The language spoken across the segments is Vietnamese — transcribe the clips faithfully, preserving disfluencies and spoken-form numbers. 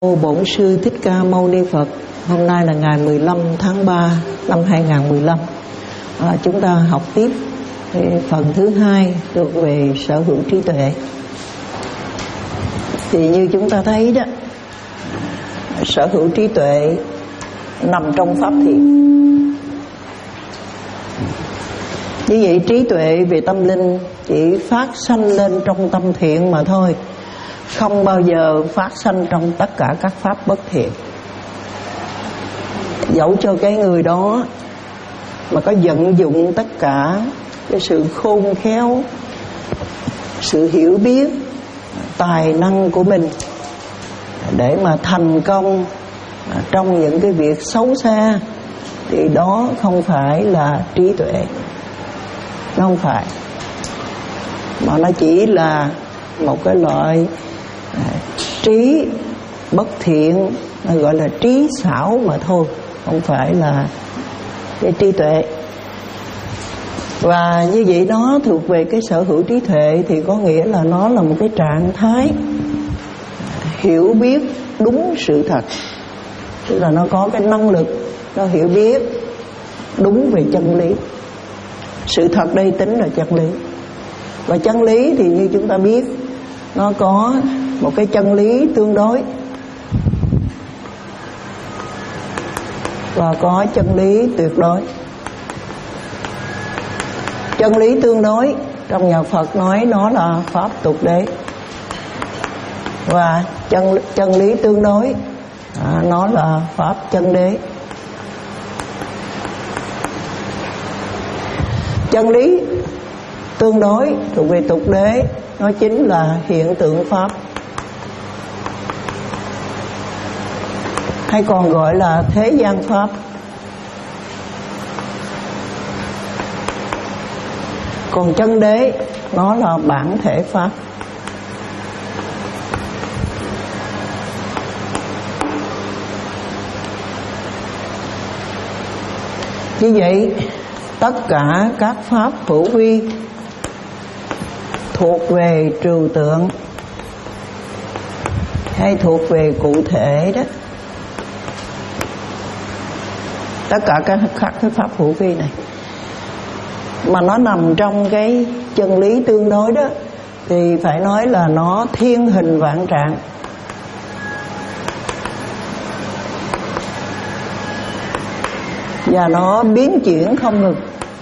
Bổn Sư Thích Ca Mâu Ni Phật. Hôm nay là ngày mười lăm tháng ba năm hai nghìn không trăm mười lăm. à, Chúng ta học tiếp phần thứ hai thuộc về sở hữu trí tuệ. Thì như chúng ta thấy đó, sở hữu trí tuệ nằm trong pháp thiện. Như vậy trí tuệ về tâm linh chỉ phát sanh lên trong tâm thiện mà thôi, không bao giờ phát sanh trong tất cả các pháp bất thiện. Dẫu cho cái người đó mà có vận dụng tất cả cái sự khôn khéo, sự hiểu biết, tài năng của mình để mà thành công trong những cái việc xấu xa, thì đó không phải là trí tuệ. Nó không phải, mà nó chỉ là một cái loại à, trí bất thiện, nó gọi là trí xảo mà thôi, không phải là cái trí tuệ. Và như vậy nó thuộc về cái sở hữu trí tuệ, thì có nghĩa là nó là một cái trạng thái hiểu biết đúng sự thật, tức là nó có cái năng lực, nó hiểu biết đúng về chân lý. Sự thật đây tính là chân lý. Và chân lý thì như chúng ta biết, nó có một cái chân lý tương đối và có chân lý tuyệt đối. Chân lý tương đối trong nhà Phật nói nó là pháp tục đế, và chân, chân lý tương đối à, nó là pháp chân đế. Chân lý tương đối thuộc về tục đế, nó chính là hiện tượng pháp, hay còn gọi là thế gian pháp. Còn chân đế nó là bản thể pháp. Như vậy tất cả các pháp hữu vi thuộc về trừu tượng hay thuộc về cụ thể đó, tất cả các, các cái pháp hữu vi này mà nó nằm trong cái chân lý tương đối đó, thì phải nói là nó thiên hình vạn trạng. Và nó biến chuyển không ngừng.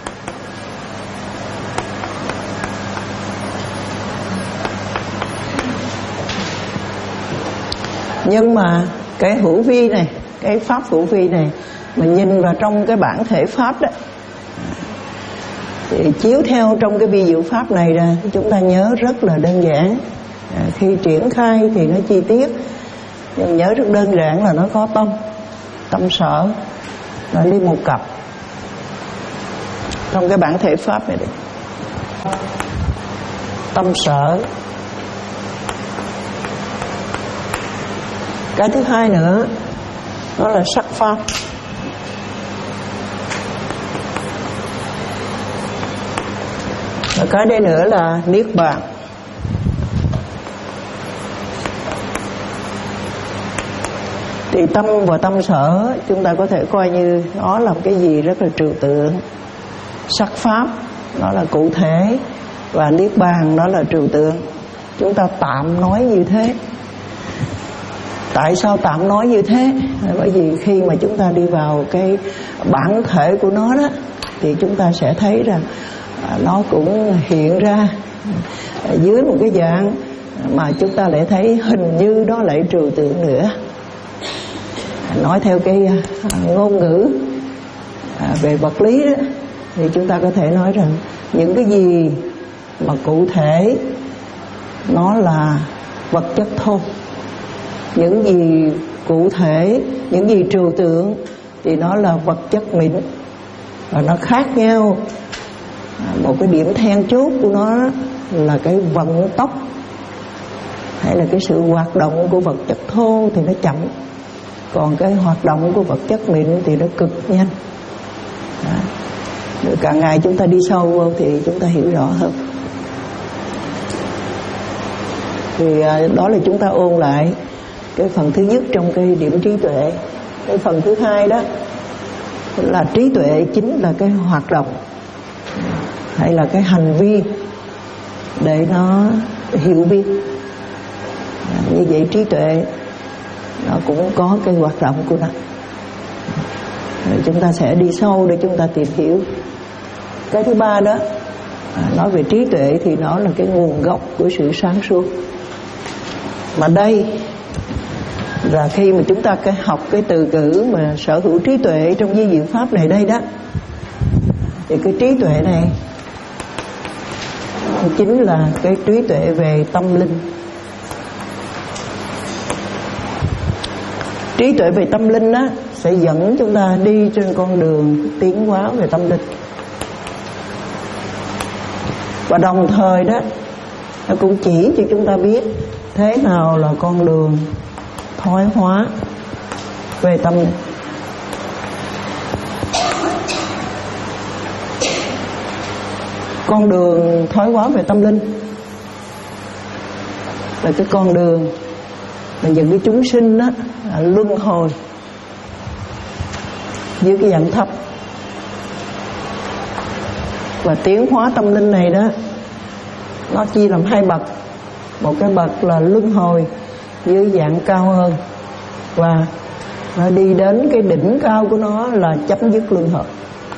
Nhưng mà cái hữu vi này, cái pháp hữu vi này, mình nhìn vào trong cái bản thể pháp đó, thì chiếu theo trong cái vi diệu pháp này ra, chúng ta nhớ rất là đơn giản. à, Khi triển khai thì nó chi tiết, nhưng nhớ rất đơn giản là nó có tâm, tâm sở, nó đi một cặp trong cái bản thể pháp này. Đấy. Tâm sở. Cái thứ hai nữa, nó là sắc pháp. Và cái đây nữa là niết bàn. Thì tâm và tâm sở chúng ta có thể coi như nó là cái gì rất là trừu tượng. Sắc pháp nó là cụ thể, và niết bàn nó là trừu tượng. Chúng ta tạm nói như thế. Tại sao tạm nói như thế? Bởi vì khi mà chúng ta đi vào cái bản thể của nó đó, thì chúng ta sẽ thấy rằng nó cũng hiện ra dưới một cái dạng mà chúng ta lại thấy hình như nó lại trừu tượng nữa. Nói theo cái ngôn ngữ về vật lý đó, thì chúng ta có thể nói rằng những cái gì mà cụ thể nó là vật chất thô, những gì cụ thể, những gì trừu tượng thì nó là vật chất mịn. Và nó khác nhau. Một cái điểm then chốt của nó là cái vận tốc, hay là cái sự hoạt động của vật chất thô thì nó chậm, còn cái hoạt động của vật chất mịn thì nó cực nhanh. Đó. Rồi càng ngày chúng ta đi sâu vô thì chúng ta hiểu rõ hơn. Thì đó là chúng ta ôn lại cái phần thứ nhất trong cái điểm trí tuệ. Cái phần thứ hai đó là trí tuệ chính là cái hoạt động hay là cái hành vi để nó hiểu biết. Như vậy trí tuệ nó cũng có cái hoạt động của nó. Rồi chúng ta sẽ đi sâu để chúng ta tìm hiểu. Cái thứ ba đó, nói về trí tuệ thì nó là cái nguồn gốc của sự sáng suốt. Mà đây là khi mà chúng ta học cái từ ngữ mà sở hữu trí tuệ trong di diệu pháp này đây đó, thì cái trí tuệ này chính là cái trí tuệ về tâm linh. Trí tuệ về tâm linh đó sẽ dẫn chúng ta đi trên con đường tiến hóa về tâm linh. Và đồng thời đó, nó cũng chỉ cho chúng ta biết thế nào là con đường thoái hóa về tâm linh. Con đường thoái hóa về tâm linh là cái con đường mà những cái chúng sinh đó luân hồi dưới cái dạng thấp. Và tiến hóa tâm linh này đó, nó chia làm hai bậc. Một cái bậc là luân hồi dưới dạng cao hơn, và nó đi đến cái đỉnh cao của nó là chấm dứt luân hồi.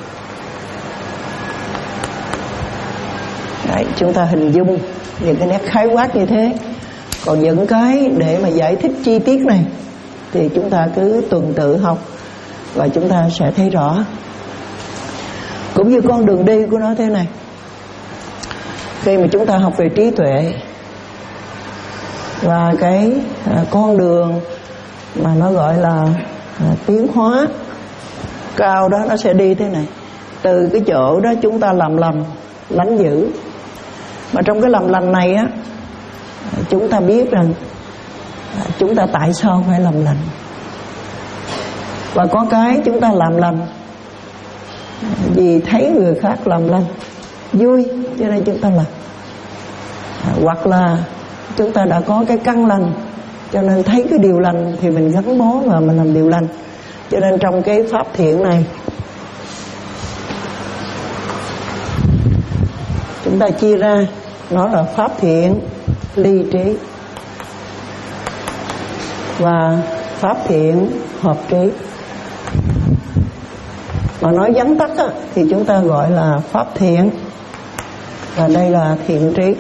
Đấy, chúng ta hình dung những cái nét khái quát như thế. Còn những cái để mà giải thích chi tiết này thì chúng ta cứ tuần tự học và chúng ta sẽ thấy rõ. Cũng như con đường đi của nó thế này. Khi mà chúng ta học về trí tuệ và cái à, con đường mà nó gọi là à, tiến hóa cao đó, nó sẽ đi thế này. Từ cái chỗ đó chúng ta làm lành lánh dữ. Mà trong cái làm lành này á, chúng ta biết rằng à, chúng ta tại sao phải làm lành. Và có cái chúng ta làm lành vì thấy người khác làm lành vui cho nên chúng ta làm. À, hoặc là chúng ta đã có cái căn lành cho nên thấy cái điều lành thì mình gắn bó và mình làm điều lành. Cho nên trong cái pháp thiện này chúng ta chia ra, nó là pháp thiện ly trí và pháp thiện hợp trí. Mà nói vắn tắt á, thì chúng ta gọi là pháp thiện, và đây là thiện trí.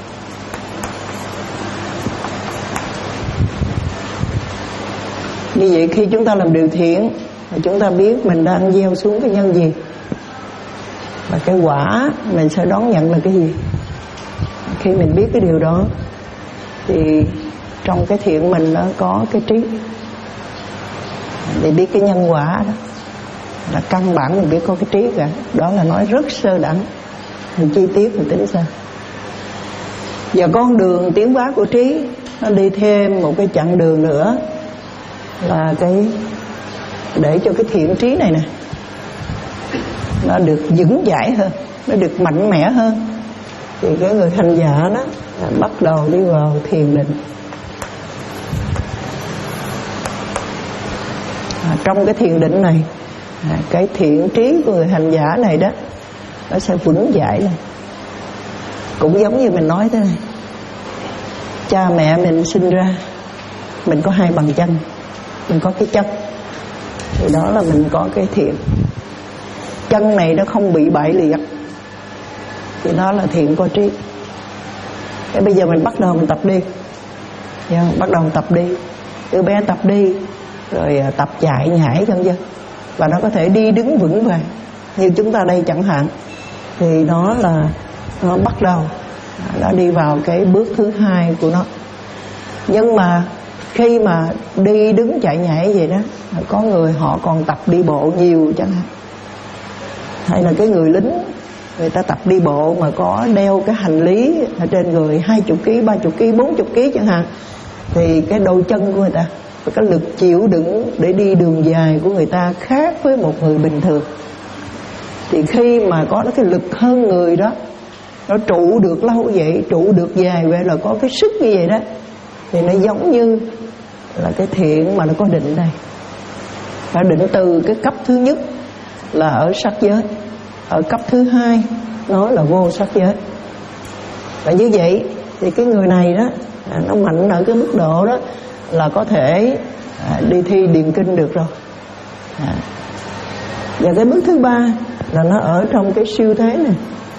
Như vậy khi chúng ta làm điều thiện, chúng ta biết mình đang gieo xuống cái nhân gì, và cái quả mình sẽ đón nhận là cái gì. Khi mình biết cái điều đó thì trong cái thiện mình nó có cái trí để biết cái nhân quả đó. Là căn bản mình biết có cái trí cả. Đó là nói rất sơ đẳng, mình chi tiết mình tính sao. Và con đường tiến hóa của trí nó đi thêm một cái chặng đường nữa, là cái để cho cái thiện trí này nè nó được vững chãi hơn, nó được mạnh mẽ hơn. Thì cái người hành giả đó bắt đầu đi vào thiền định. À, trong cái thiền định này, à, cái thiện trí của người hành giả này đó nó sẽ vững chãi lên. Cũng giống như mình nói thế này, cha mẹ mình sinh ra mình có hai bàn chân, mình có cái chân, thì đó là mình có cái thiện. Chân này nó không bị bại liệt thì đó là thiện có trí. Thế bây giờ mình bắt đầu mình tập đi, yeah, bắt đầu tập đi, đứa bé tập đi rồi tập chạy nhảy vân vân, và nó có thể đi đứng vững vàng như chúng ta đây chẳng hạn. Thì nó là nó bắt đầu nó đi vào cái bước thứ hai của nó. Nhưng mà khi mà đi đứng chạy nhảy vậy đó, có người họ còn tập đi bộ nhiều chẳng hạn, hay là cái người lính người ta tập đi bộ mà có đeo cái hành lý ở trên người hai mươi ký, ba mươi ký, bốn mươi ký chẳng hạn, thì cái đôi chân của người ta, cái lực chịu đựng để đi đường dài của người ta khác với một người bình thường. Thì khi mà có cái lực hơn người đó, nó trụ được lâu vậy, trụ được dài vậy, là có cái sức như vậy đó, thì nó giống như là cái thiện mà nó có định đây. Và định từ cái cấp thứ nhất là ở sắc giới, ở cấp thứ hai nó là vô sắc giới. Và như vậy thì cái người này đó nó mạnh ở cái mức độ đó là có thể đi thi điền kinh được rồi. Và cái bước thứ ba là nó ở trong cái siêu thế này.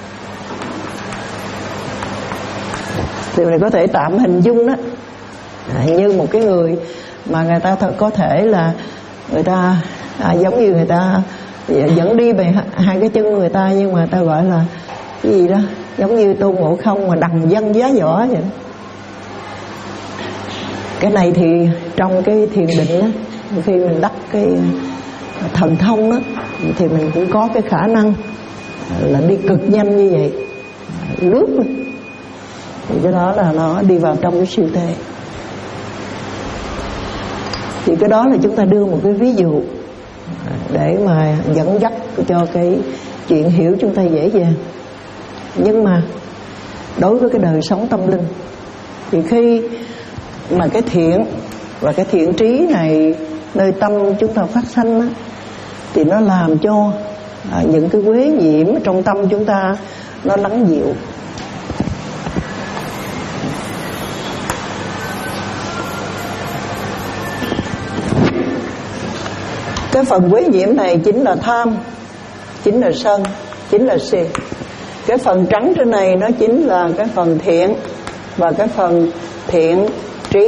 Thì mình có thể tạm hình dung đó như một cái người mà người ta có thể là người ta à, giống như người ta vẫn đi về hai cái chân người ta, nhưng mà người ta gọi là cái gì đó giống như Tôn Ngộ Không mà đằng dân giá võ vậy đó. Cái này thì trong cái thiền định đó, khi mình đắc cái thần thông đó thì mình cũng có cái khả năng là đi cực nhanh như vậy, lướt luôn. Thì cái đó là nó đi vào trong cái siêu thế. Thì cái đó là chúng ta đưa một cái ví dụ để mà dẫn dắt cho cái chuyện hiểu chúng ta dễ dàng. Nhưng mà đối với cái đời sống tâm linh thì khi mà cái thiện và cái thiện trí này nơi tâm chúng ta phát sanh á, thì nó làm cho à, những cái uế nhiễm trong tâm chúng ta nó lắng dịu. Cái phần quế nhiễm này chính là tham, chính là sân, chính là si. Cái phần trắng trên này nó chính là cái phần thiện và cái phần thiện trí.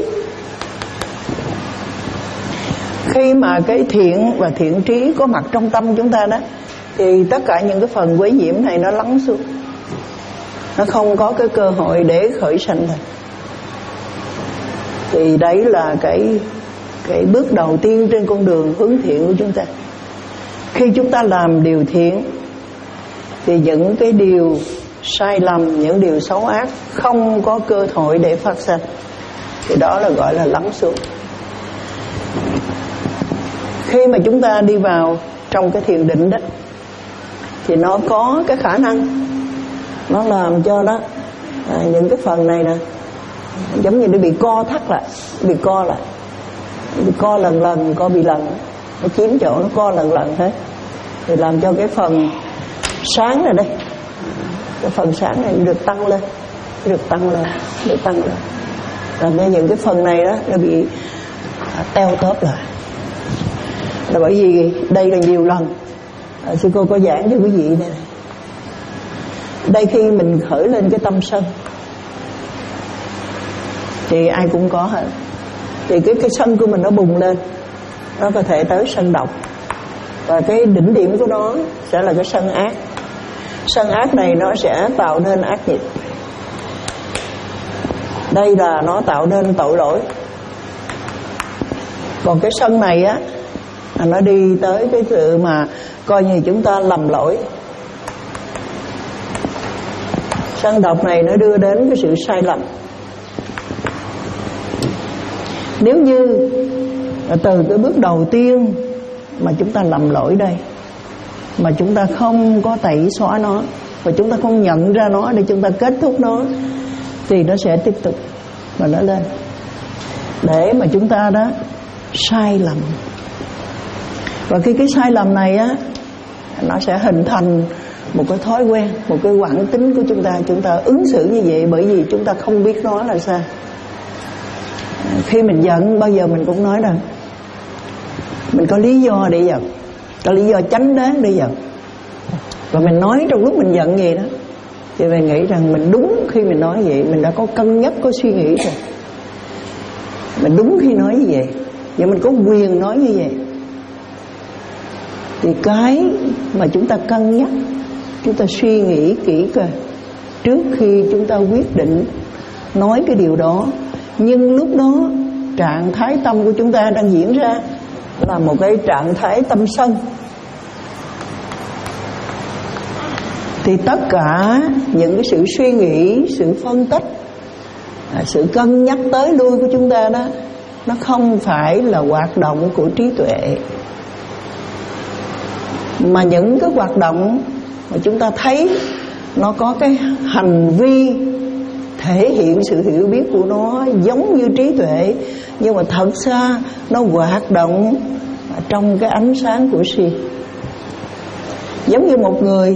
Khi mà cái thiện và thiện trí có mặt trong tâm chúng ta đó, thì tất cả những cái phần quế nhiễm này nó lắng xuống, nó không có cái cơ hội để khởi sanh thôi. Thì đấy là cái cái bước đầu tiên trên con đường hướng thiện của chúng ta. Khi chúng ta làm điều thiện thì những cái điều sai lầm, những điều xấu ác không có cơ hội để phát sinh. Thì đó là gọi là lắng xuống. Khi mà chúng ta đi vào trong cái thiền định đó thì nó có cái khả năng nó làm cho đó à, những cái phần này nè giống như nó bị co thắt lại, bị co lại, bị co lần lần, co bị lần, nó chiếm chỗ, nó co lần lần thế, thì làm cho cái phần sáng này đây, cái phần sáng này được tăng lên, được tăng lên, được tăng lên, làm cho những cái phần này đó nó bị teo tóp lại. Là bởi vì đây là nhiều lần à, sư cô có giảng cho quý vị này, này. Đây khi mình khởi lên cái tâm sân thì ai cũng có hết. Thì cái cái sân của mình nó bùng lên, nó có thể tới sân độc, và cái đỉnh điểm của nó sẽ là cái sân ác. Sân ác này nó sẽ tạo nên ác nghiệp. Đây là nó tạo nên tội lỗi. Còn cái sân này á, nó đi tới cái sự mà coi như chúng ta lầm lỗi. Sân độc này nó đưa đến cái sự sai lầm. Nếu như từ cái bước đầu tiên mà chúng ta lầm lỗi đây, mà chúng ta không có tẩy xóa nó, và chúng ta không nhận ra nó để chúng ta kết thúc nó, thì nó sẽ tiếp tục và nó lên. Để mà chúng ta đó sai lầm. Và khi cái sai lầm này á, nó sẽ hình thành một cái thói quen, một cái quán tính của chúng ta. Chúng ta ứng xử như vậy bởi vì chúng ta không biết nó là sai. Khi mình giận, bao giờ mình cũng nói rằng mình có lý do để giận, có lý do chánh đáng để giận. Và mình nói trong lúc mình giận gì đó, thì mình nghĩ rằng mình đúng khi mình nói vậy. Mình đã có cân nhắc, có suy nghĩ rồi. Mình đúng khi nói như vậy, và mình có quyền nói như vậy. Thì cái mà chúng ta cân nhắc, chúng ta suy nghĩ kỹ coi trước khi chúng ta quyết định nói cái điều đó. Nhưng lúc đó trạng thái tâm của chúng ta đang diễn ra là một cái trạng thái tâm sân. Thì tất cả những cái sự suy nghĩ, sự phân tích, sự cân nhắc tới lui của chúng ta đó, nó không phải là hoạt động của trí tuệ, mà những cái hoạt động mà chúng ta thấy nó có cái hành vi thể hiện sự hiểu biết của nó giống như trí tuệ, nhưng mà thật ra nó hoạt động trong cái ánh sáng của si. Giống như một người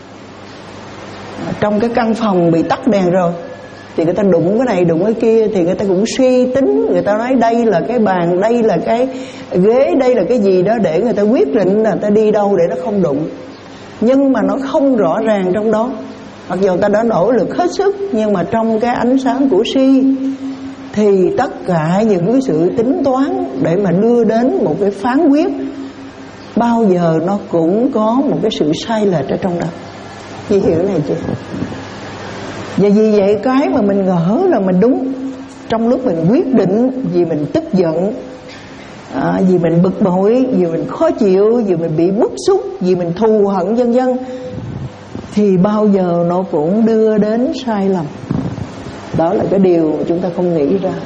trong cái căn phòng bị tắt đèn rồi, thì người ta đụng cái này đụng cái kia, thì người ta cũng suy tính, người ta nói đây là cái bàn, đây là cái ghế, đây là cái gì đó, để người ta quyết định là người ta đi đâu để nó không đụng. Nhưng mà nó không rõ ràng trong đó. Mặc dù ta đã nỗ lực hết sức, nhưng mà trong cái ánh sáng của si thì tất cả những cái sự tính toán để mà đưa đến một cái phán quyết, bao giờ nó cũng có một cái sự sai lệch ở trong đó. Chị hiểu này chưa? Và vì vậy cái mà mình ngỡ là mình đúng, trong lúc mình quyết định, vì mình tức giận, à, vì mình bực bội, vì mình khó chịu, vì mình bị bức xúc, vì mình thù hận vân vân, thì bao giờ nó cũng đưa đến sai lầm. Đó là cái điều mà chúng ta không nghĩ ra.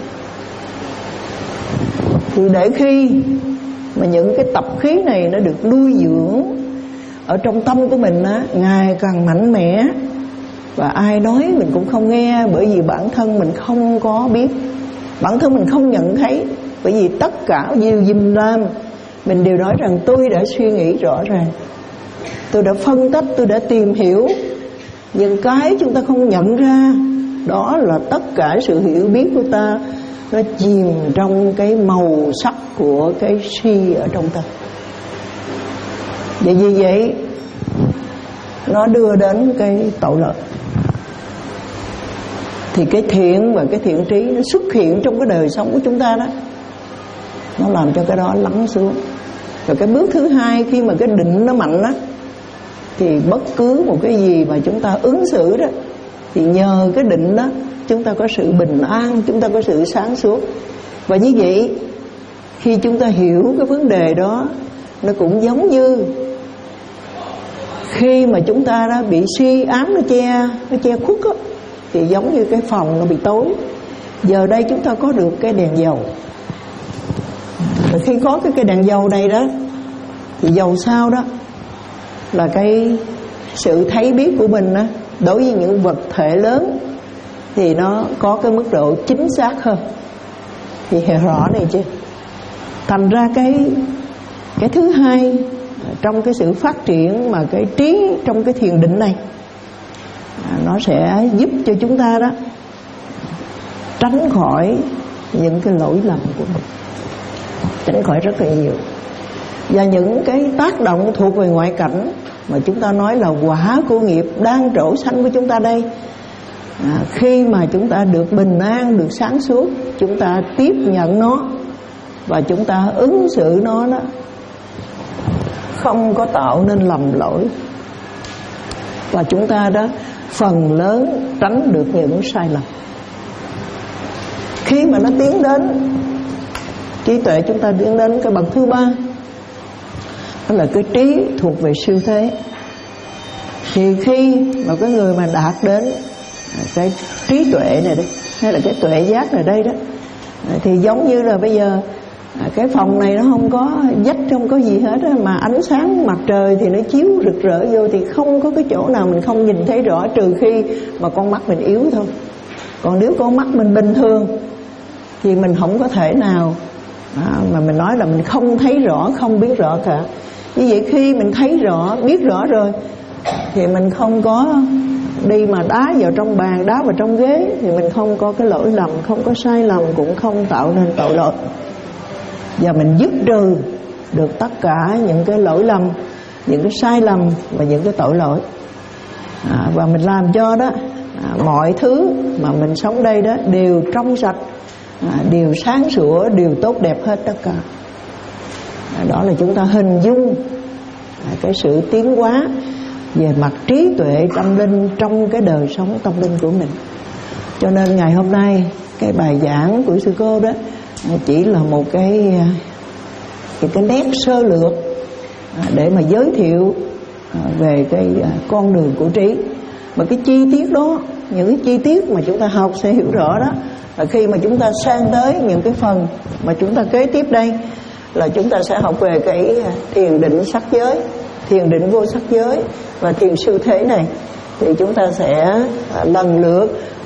Thì để khi mà những cái tập khí này nó được nuôi dưỡng ở trong tâm của mình á, ngày càng mạnh mẽ, và ai nói mình cũng không nghe, bởi vì bản thân mình không có biết, bản thân mình không nhận thấy. Bởi vì tất cả điều gì mình làm, mình đều nói rằng tôi đã suy nghĩ rõ ràng, tôi đã phân tích, tôi đã tìm hiểu. Nhưng cái chúng ta không nhận ra, đó là tất cả sự hiểu biết của ta nó chìm trong cái màu sắc của cái si ở trong ta. Vậy vì vậy nó đưa đến cái tội lỗi. Thì cái thiện và cái thiện trí nó xuất hiện trong cái đời sống của chúng ta đó, nó làm cho cái đó lắng xuống. Rồi cái bước thứ hai, khi mà cái định nó mạnh đó, thì bất cứ một cái gì mà chúng ta ứng xử đó, thì nhờ cái định đó chúng ta có sự bình an, chúng ta có sự sáng suốt. Và như vậy, khi chúng ta hiểu cái vấn đề đó, nó cũng giống như khi mà chúng ta đã bị si ám nó che, nó che khuất á, thì giống như cái phòng nó bị tối. Giờ đây chúng ta có được cái đèn dầu. Và khi có cái, cái đèn dầu này đó, thì dầu sao đó là cái sự thấy biết của mình đó, đối với những vật thể lớn thì nó có cái mức độ chính xác hơn. Thì hiểu rõ này chứ. Thành ra cái cái thứ hai trong cái sự phát triển mà cái trí trong cái thiền định này, nó sẽ giúp cho chúng ta đó tránh khỏi những cái lỗi lầm của mình, tránh khỏi rất là nhiều. Và những cái tác động thuộc về ngoại cảnh mà chúng ta nói là quả của nghiệp đang trổ sanh của chúng ta đây, à, khi mà chúng ta được bình an, được sáng suốt, chúng ta tiếp nhận nó và chúng ta ứng xử nó đó, không có tạo nên lầm lỗi, và chúng ta đó phần lớn tránh được những sai lầm. Khi mà nó tiến đến trí tuệ, chúng ta tiến đến cái bậc thứ ba, đó là cái trí thuộc về siêu thế. Thì khi mà cái người mà đạt đến cái trí tuệ này đấy, hay là cái tuệ giác này đây đó, thì giống như là bây giờ cái phòng này nó không có vách, không có gì hết á, mà ánh sáng mặt trời thì nó chiếu rực rỡ vô, thì không có cái chỗ nào mình không nhìn thấy rõ, trừ khi mà con mắt mình yếu thôi. Còn nếu con mắt mình bình thường thì mình không có thể nào à, mà mình nói là mình không thấy rõ, không biết rõ cả. Như vậy khi mình thấy rõ, biết rõ rồi, thì mình không có đi mà đá vào trong bàn, đá vào trong ghế, thì mình không có cái lỗi lầm, không có sai lầm, cũng không tạo nên tội lỗi. Và mình dứt trừ được tất cả những cái lỗi lầm, những cái sai lầm và những cái tội lỗi, à, và mình làm cho đó à, mọi thứ mà mình sống đây đó đều trong sạch, à, đều sáng sủa, đều tốt đẹp hết tất cả. à, Đó là chúng ta hình dung à, cái sự tiến hóa về mặt trí tuệ tâm linh trong cái đời sống tâm linh của mình. Cho nên ngày hôm nay cái bài giảng của sư cô đó chỉ là một cái cái, cái nét sơ lược để mà giới thiệu về cái con đường của trí. Mà cái chi tiết đó, những cái chi tiết mà chúng ta học sẽ hiểu rõ đó, là khi mà chúng ta sang tới những cái phần mà chúng ta kế tiếp đây, là chúng ta sẽ học về cái thiền định sắc giới, thiền định vô sắc giới và thiền siêu thế này. Thì chúng ta sẽ lần lượt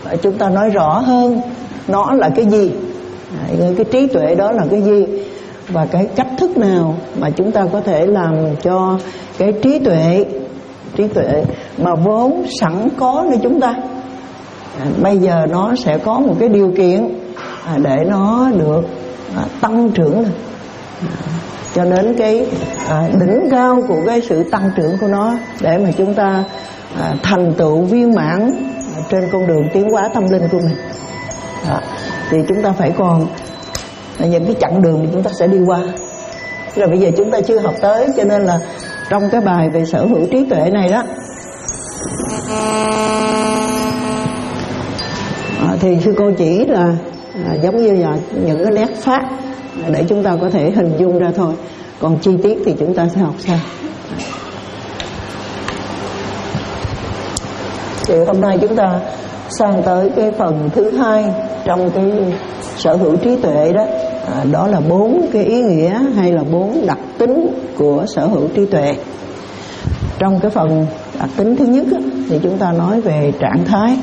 và chúng ta nói rõ hơn nó là cái gì, cái trí tuệ đó là cái gì, và cái cách thức nào mà chúng ta có thể làm cho cái trí tuệ trí tuệ mà vốn sẵn có nơi chúng ta à, bây giờ nó sẽ có một cái điều kiện à, để nó được à, tăng trưởng lên à, cho đến cái à, đỉnh cao của cái sự tăng trưởng của nó, để mà chúng ta à, thành tựu viên mãn à, trên con đường tiến hóa tâm linh của mình. à, thì chúng ta phải còn à, những cái chặng đường thì chúng ta sẽ đi qua. Rồi bây giờ chúng ta chưa học tới, cho nên là trong cái bài về sở hữu trí tuệ này đó à, thì sư cô chỉ là à, giống như là những cái nét phát để chúng ta có thể hình dung ra thôi, còn chi tiết thì chúng ta sẽ học sau. Thì hôm nay chúng ta sang tới cái phần thứ hai trong cái sở hữu trí tuệ đó, à, đó là bốn cái ý nghĩa hay là bốn đặc tính của sở hữu trí tuệ. Trong cái phần đặc tính thứ nhất á, thì chúng ta nói về trạng thái.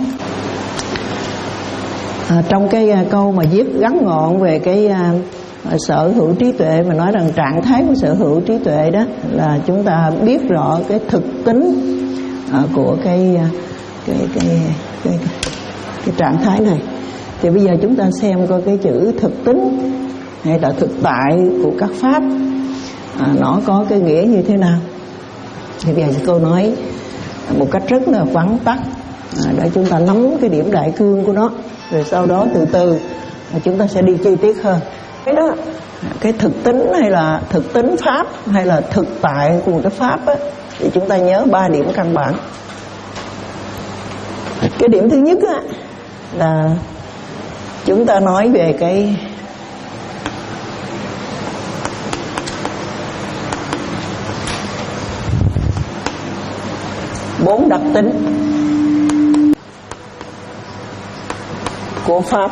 À, trong cái uh, câu mà viết ngắn gọn về cái uh, sở hữu trí tuệ mà nói rằng trạng thái của sở hữu trí tuệ đó là chúng ta biết rõ cái thực tính uh, của cái, uh, cái, cái, cái, cái, cái trạng thái này. Thì bây giờ chúng ta xem coi cái chữ thực tính hay là thực tại của các pháp à, nó có cái nghĩa như thế nào. Thì bây giờ cô nói một cách rất là vắn tắt à, để chúng ta nắm cái điểm đại cương của nó, rồi sau đó từ từ chúng ta sẽ đi chi tiết hơn. Cái đó, cái thực tính hay là thực tính pháp hay là thực tại của cái pháp á, thì chúng ta nhớ ba điểm căn bản. Cái điểm thứ nhất á, là chúng ta nói về cái bốn đặc tính của pháp.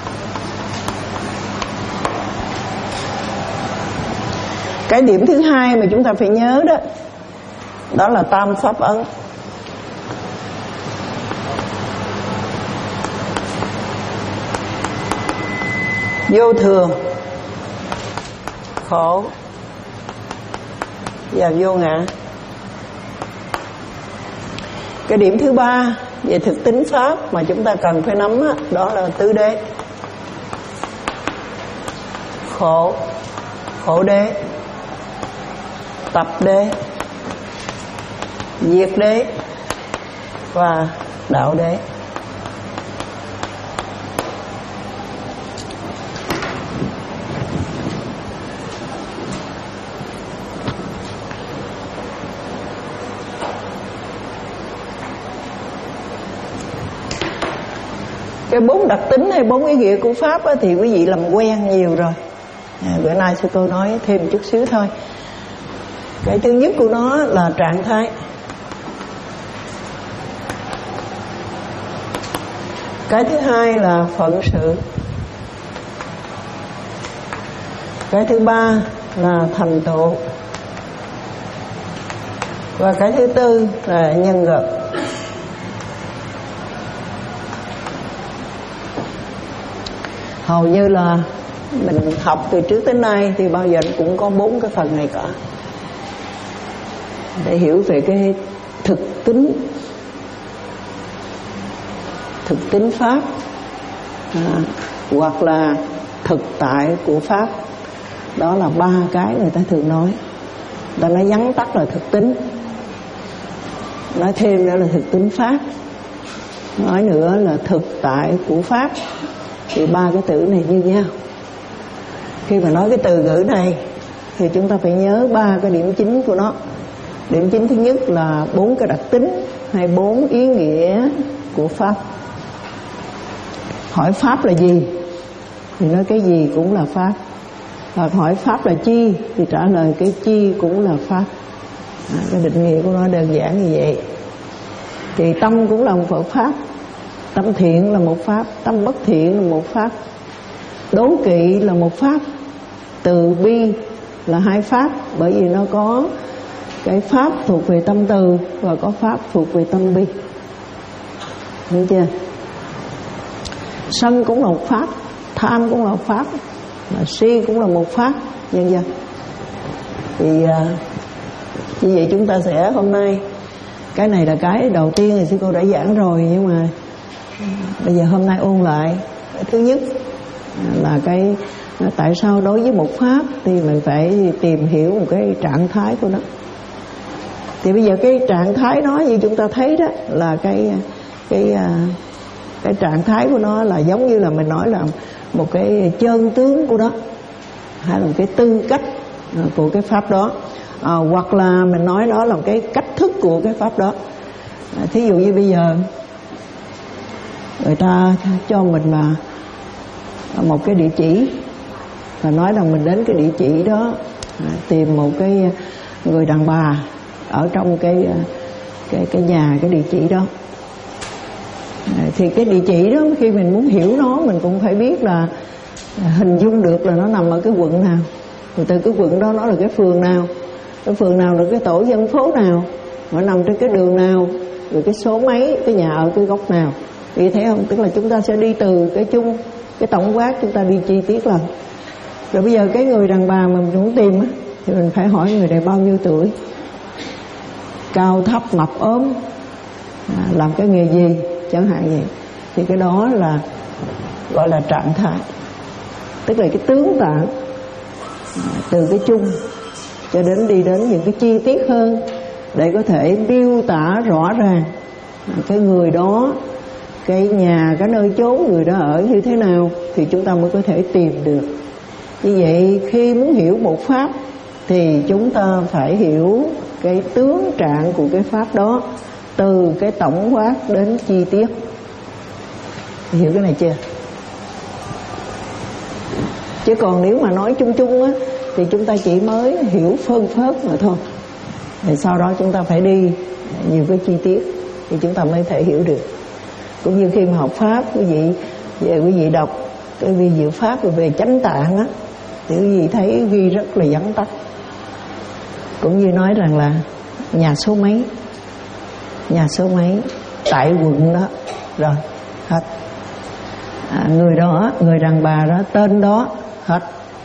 Cái điểm thứ hai mà chúng ta phải nhớ đó, đó là tam pháp ấn. Vô thường, khổ và vô ngã. Cái điểm thứ ba về thực tính pháp mà chúng ta cần phải nắm đó, đó là tứ đế. Khổ, khổ đế, tập đế, diệt đế và đạo đế. Cái bốn đặc tính hay bốn ý nghĩa của pháp á, thì quý vị làm quen nhiều rồi. À, bữa nay sư cô nói thêm chút xíu thôi. Cái thứ nhất của nó là trạng thái. Cái thứ hai là phận sự. Cái thứ ba là thành tựu. Và cái thứ tư là nhân gợp. Hầu như là mình học từ trước tới nay thì bao giờ cũng có bốn cái phần này cả, để hiểu về cái thực tính thực tính pháp à, hoặc là thực tại của pháp. Đó là ba cái người ta thường nói. Ta nói vắn tắt là thực tính, nói thêm nữa là thực tính pháp, nói nữa là thực tại của pháp. Thì ba cái từ này như nhau. Khi mà nói cái từ ngữ này thì chúng ta phải nhớ ba cái điểm chính của nó. Điểm chính thứ nhất là bốn cái đặc tính hay bốn ý nghĩa của pháp. Hỏi pháp là gì thì nói cái gì cũng là pháp. Hoặc hỏi pháp là chi thì trả lời cái chi cũng là pháp. À, cái định nghĩa của nó đơn giản như vậy. Thì tâm cũng là một pháp. Tâm thiện là một pháp, tâm bất thiện là một pháp, đố kỵ là một pháp, từ bi là hai pháp. Bởi vì nó có cái pháp thuộc về tâm từ và có pháp thuộc về tâm bi. Hiểu chưa? Sân cũng là một pháp, tham cũng là một pháp, mà si cũng là một pháp, nhân dân. Thì à, như vậy chúng ta sẽ hôm nay, cái này là cái đầu tiên thì sư cô đã giảng rồi, nhưng mà bây giờ hôm nay ôn lại. Thứ nhất là cái tại sao đối với một pháp thì mình phải tìm hiểu một cái trạng thái của nó. Thì bây giờ cái trạng thái đó như chúng ta thấy đó là cái cái cái trạng thái của nó là giống như là mình nói là một cái chân tướng của nó, hay là một cái tư cách của cái pháp đó, à, hoặc là mình nói đó là một cái cách thức của cái pháp đó. À, thí dụ như bây giờ người ta cho mình là một cái địa chỉ và nói rằng mình đến cái địa chỉ đó à, tìm một cái người đàn bà ở trong cái cái cái nhà cái địa chỉ đó. À, thì cái địa chỉ đó khi mình muốn hiểu nó mình cũng phải biết là hình dung được là nó nằm ở cái quận nào, rồi từ cái quận đó nó là cái phường nào, cái phường nào là cái tổ dân phố nào, nó nằm trên cái đường nào, rồi cái số mấy, cái nhà ở cái góc nào. Vì thấy không, tức là chúng ta sẽ đi từ cái chung, cái tổng quát, chúng ta đi chi tiết lần. Rồi bây giờ cái người đàn bà mà mình muốn tìm á, thì mình phải hỏi người này bao nhiêu tuổi, cao thấp mập ốm, à, làm cái nghề gì chẳng hạn vậy. Thì cái đó là gọi là trạng thái, tức là cái tướng tạng, à, từ cái chung cho đến đi đến những cái chi tiết hơn để có thể miêu tả rõ ràng cái người đó, cái nhà, cái nơi chốn người đó ở như thế nào, thì chúng ta mới có thể tìm được. Như vậy khi muốn hiểu một pháp thì chúng ta phải hiểu cái tướng trạng của cái pháp đó, từ cái tổng quát đến chi tiết. Hiểu cái này chưa? Chứ còn nếu mà nói chung chung á thì chúng ta chỉ mới hiểu phơn phớt mà thôi. Thì sau đó chúng ta phải đi nhiều cái chi tiết thì chúng ta mới thể hiểu được. Cũng như khi mà học pháp, quý vị về quý vị đọc cái vi diệu pháp về chánh tạng á, thì quý vị thấy ghi rất là vắn tắt. Cũng như nói rằng là nhà số mấy, nhà số mấy, tại quận đó, rồi hết. À, người đó, người đàn bà đó, tên đó, hết.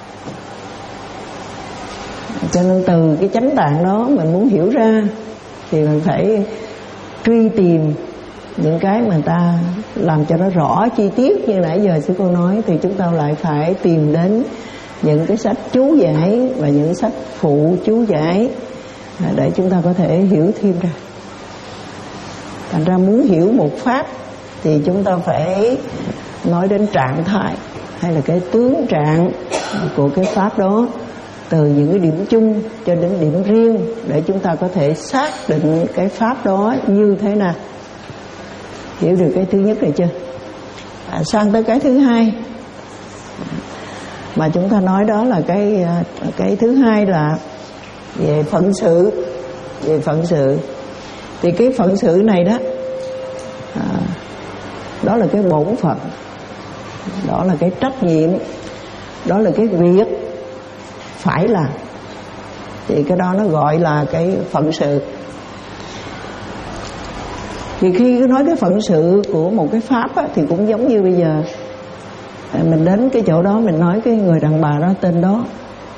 Cho nên từ cái chánh tạng đó mình muốn hiểu ra thì mình phải truy tìm những cái mà ta làm cho nó rõ chi tiết. Như nãy giờ sư cô nói thì chúng ta lại phải tìm đến những cái sách chú giải và những sách phụ chú giải để chúng ta có thể hiểu thêm ra. Thành ra muốn hiểu một pháp thì chúng ta phải nói đến trạng thái hay là cái tướng trạng của cái pháp đó, từ những cái điểm chung cho đến điểm riêng, để chúng ta có thể xác định cái pháp đó như thế nào. Hiểu được cái thứ nhất này chưa? À, sang tới cái thứ hai mà chúng ta nói, đó là cái cái thứ hai là về phận sự. Về phận sự thì cái phận sự này đó, à, đó là cái bổn phận, đó là cái trách nhiệm, đó là cái việc phải làm. Thì cái đó nó gọi là cái phận sự. Thì khi nói cái phận sự của một cái pháp á, thì cũng giống như bây giờ mình đến cái chỗ đó, mình nói cái người đàn bà đó tên đó,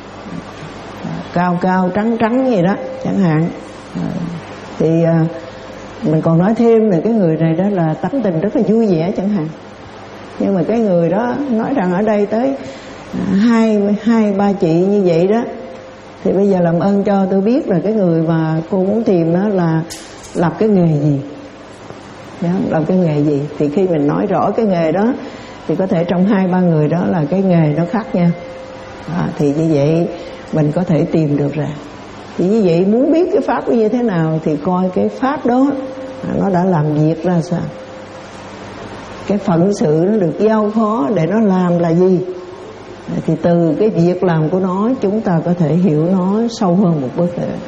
cao cao trắng trắng gì đó chẳng hạn, thì mình còn nói thêm là cái người này đó là tánh tình rất là vui vẻ chẳng hạn. Nhưng mà cái người đó nói rằng ở đây tới hai hai ba chị như vậy đó, thì bây giờ làm ơn cho tôi biết là cái người mà cô muốn tìm đó là làm cái nghề gì, làm cái nghề gì. Thì khi mình nói rõ cái nghề đó thì có thể trong hai ba người đó là cái nghề nó khác nhau, à, thì như vậy mình có thể tìm được ra. Thì như vậy muốn biết cái pháp như thế nào thì coi cái pháp đó à, nó đã làm việc ra sao, cái phận sự nó được giao phó để nó làm là gì. Thì từ cái việc làm của nó chúng ta có thể hiểu nó sâu hơn một bước nữa.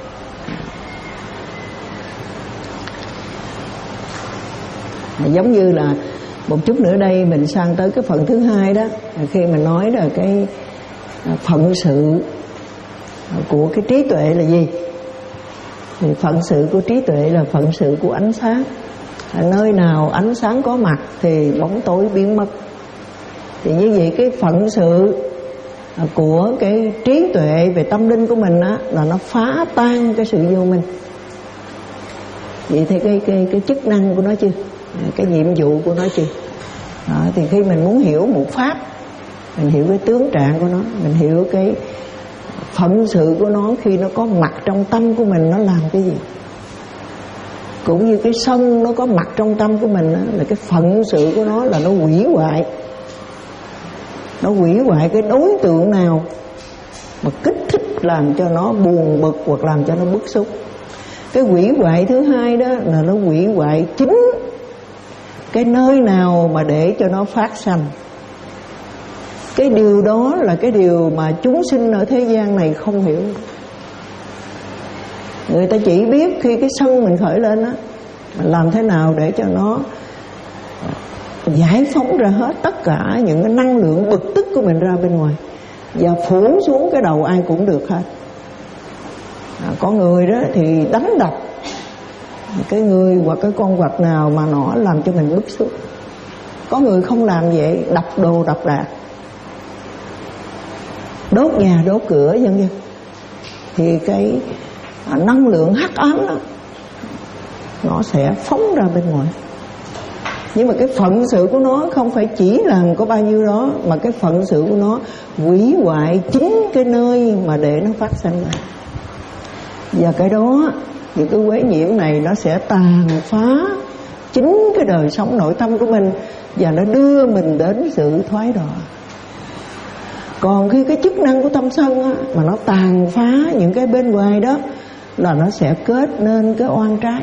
Giống như là một chút nữa đây mình sang tới cái phần thứ hai đó, khi mình nói là cái phận sự của cái trí tuệ là gì. Thì phận sự của trí tuệ là phận sự của ánh sáng. Ở nơi nào ánh sáng có mặt thì bóng tối biến mất. Thì như vậy cái phận sự của cái trí tuệ về tâm linh của mình á, là nó phá tan cái sự vô minh. Vậy thì cái, cái, cái chức năng của nó chưa, cái nhiệm vụ của nó chưa. Đó, thì khi mình muốn hiểu một pháp, mình hiểu cái tướng trạng của nó, mình hiểu cái phận sự của nó khi nó có mặt trong tâm của mình, nó làm cái gì. Cũng như cái sân nó có mặt trong tâm của mình đó, là cái phận sự của nó là nó hủy hoại. Nó hủy hoại cái đối tượng nào mà kích thích làm cho nó buồn bực hoặc làm cho nó bức xúc. Cái hủy hoại thứ hai đó là nó hủy hoại chính cái nơi nào mà để cho nó phát sanh. Cái điều đó là cái điều mà chúng sinh ở thế gian này không hiểu. Người ta chỉ biết khi cái sân mình khởi lên á, làm thế nào để cho nó giải phóng ra hết tất cả những cái năng lượng bực tức của mình ra bên ngoài, và phủ xuống cái đầu ai cũng được hết. À, có người đó thì đánh đập cái người hoặc cái con vật nào mà nó làm cho mình bức xúc. Có người không làm vậy, đập đồ đập đạc, đốt nhà đốt cửa vân vân. Thì cái năng lượng hắc ám đó nó sẽ phóng ra bên ngoài. Nhưng mà cái phận sự của nó không phải chỉ làm có bao nhiêu đó, mà cái phận sự của nó hủy hoại chính cái nơi mà để nó phát sinh ra. Và cái đó, những cái quế nhiễm này nó sẽ tàn phá chính cái đời sống nội tâm của mình, và nó đưa mình đến sự thoái đọa. Còn khi cái chức năng của tâm sân á, mà nó tàn phá những cái bên ngoài đó, là nó sẽ kết nên cái oan trái.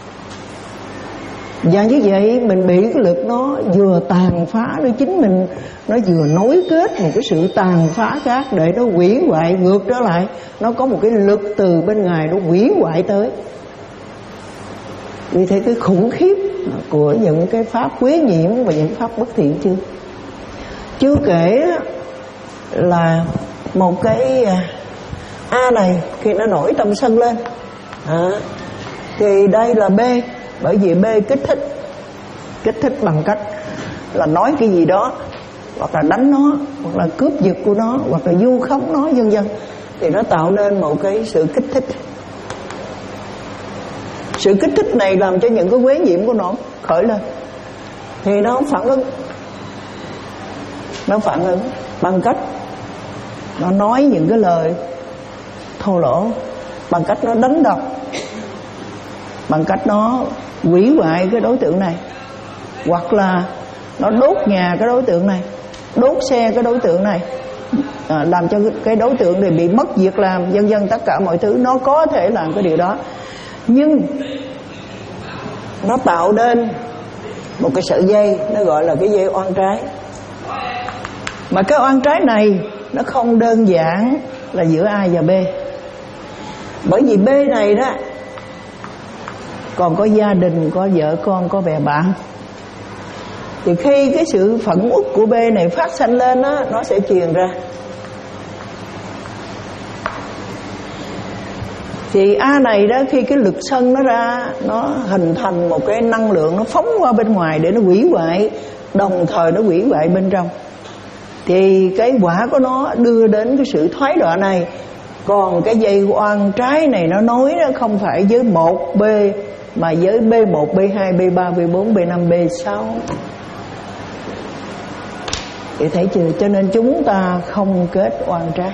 Và như vậy mình bị cái lực nó vừa tàn phá nơi chính mình, nó vừa nối kết một cái sự tàn phá khác để nó hủy hoại ngược trở lại. Nó có một cái lực từ bên ngoài nó hủy hoại tới. Vì thế cái khủng khiếp của những cái pháp quế nhiễm và những pháp bất thiện chưa. Chưa kể là một cái A này khi nó nổi tâm sân lên à, thì đây là B. Bởi vì B kích thích, kích thích bằng cách là nói cái gì đó, hoặc là đánh nó, hoặc là cướp giật của nó, hoặc là vu khống nó vân vân. Thì nó tạo nên một cái sự kích thích. Sự kích thích này làm cho những cái quế nhiễm của nó khởi lên, thì nó phản ứng. Nó phản ứng bằng cách nó nói những cái lời thô lỗ, bằng cách nó đánh đập, bằng cách nó hủy hoại cái đối tượng này, hoặc là nó đốt nhà cái đối tượng này, đốt xe cái đối tượng này, à, làm cho cái đối tượng này bị mất việc làm vân vân. Tất cả mọi thứ nó có thể làm cái điều đó, nhưng nó tạo nên một cái sợi dây, nó gọi là cái dây oan trái. Mà cái oan trái này nó không đơn giản là giữa A và B, bởi vì B này đó còn có gia đình, có vợ con, có bè bạn. Thì khi cái sự phẫn uất của B này phát sanh lên đó, nó sẽ truyền ra. Thì A này đó, khi cái lực sân nó ra, nó hình thành một cái năng lượng, nó phóng qua bên ngoài để nó hủy hoại, đồng thời nó hủy hoại bên trong. Thì cái quả của nó đưa đến cái sự thoái đọa này. Còn cái dây oan trái này nó nối đó không phải với một B, mà với B một, B hai, B ba, B bốn, B năm, B sáu. Thì thấy chưa? Cho nên chúng ta không kết oan trái,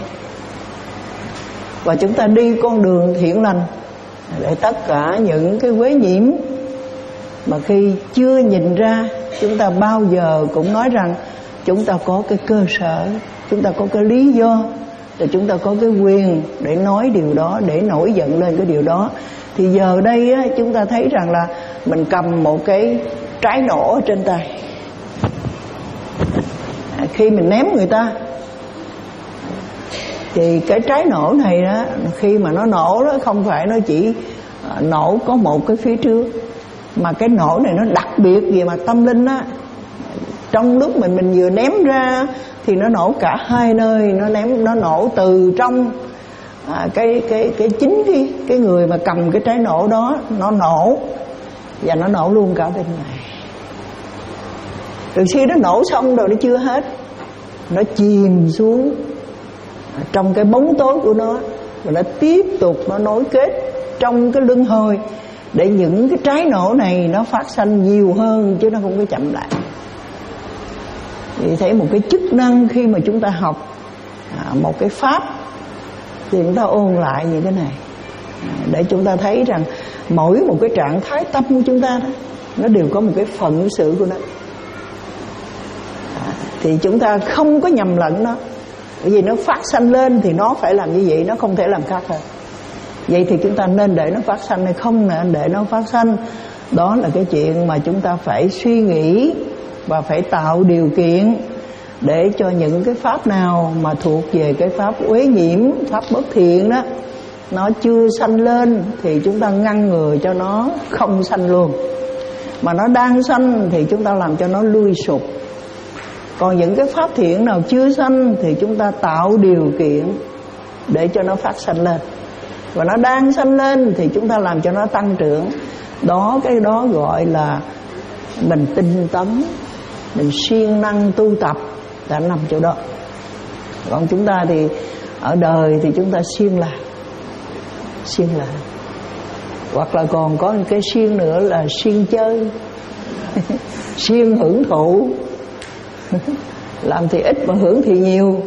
và chúng ta đi con đường thiện lành, để tất cả những cái quế nhiễm mà khi chưa nhìn ra, chúng ta bao giờ cũng nói rằng chúng ta có cái cơ sở, chúng ta có cái lý do, rồi chúng ta có cái quyền để nói điều đó, để nổi giận lên cái điều đó. Thì giờ đây á, chúng ta thấy rằng là mình cầm một cái trái nổ ở trên tay, à, khi mình ném người ta, thì cái trái nổ này đó, khi mà nó nổ đó, không phải nó chỉ nổ có một cái phía trước, mà cái nổ này nó đặc biệt về mặt tâm linh á. Trong lúc mình mình vừa ném ra thì nó nổ cả hai nơi, nó ném nó nổ từ trong à, cái cái cái chính cái cái người mà cầm cái trái nổ đó, nó nổ, và nó nổ luôn cả bên ngoài. Từ khi nó nổ xong rồi nó chưa hết, nó chìm xuống trong cái bóng tối của nó, và nó tiếp tục nó nối kết trong cái luân hồi, để những cái trái nổ này nó phát sanh nhiều hơn chứ nó không có chậm lại. Thì thấy một cái chức năng khi mà chúng ta học à, một cái pháp thì chúng ta ôn lại những cái này à, để chúng ta thấy rằng mỗi một cái trạng thái tâm của chúng ta đó, nó đều có một cái phận sự của nó à, thì chúng ta không có nhầm lẫn nó. Bởi vì nó phát sanh lên thì nó phải làm như vậy, nó không thể làm khác hơn. Vậy thì chúng ta nên để nó phát sanh hay không nên để nó phát sanh? Đó là cái chuyện mà chúng ta phải suy nghĩ và phải tạo điều kiện để cho những cái pháp nào mà thuộc về cái pháp uế nhiễm, pháp bất thiện đó, nó chưa sanh lên thì chúng ta ngăn ngừa cho nó không sanh luôn. Mà nó đang sanh thì chúng ta làm cho nó lui sụp. Còn những cái pháp thiện nào chưa sanh thì chúng ta tạo điều kiện để cho nó phát sanh lên. Và nó đang sanh lên thì chúng ta làm cho nó tăng trưởng. Đó, cái đó gọi là mình tinh tấn, mình siêng năng tu tập, đã nằm chỗ đó. Còn chúng ta thì ở đời thì chúng ta siêng làm, siêng làm. Hoặc là còn có một cái siêng nữa là siêng chơi, siêng hưởng thụ. Làm thì ít mà hưởng thì nhiều.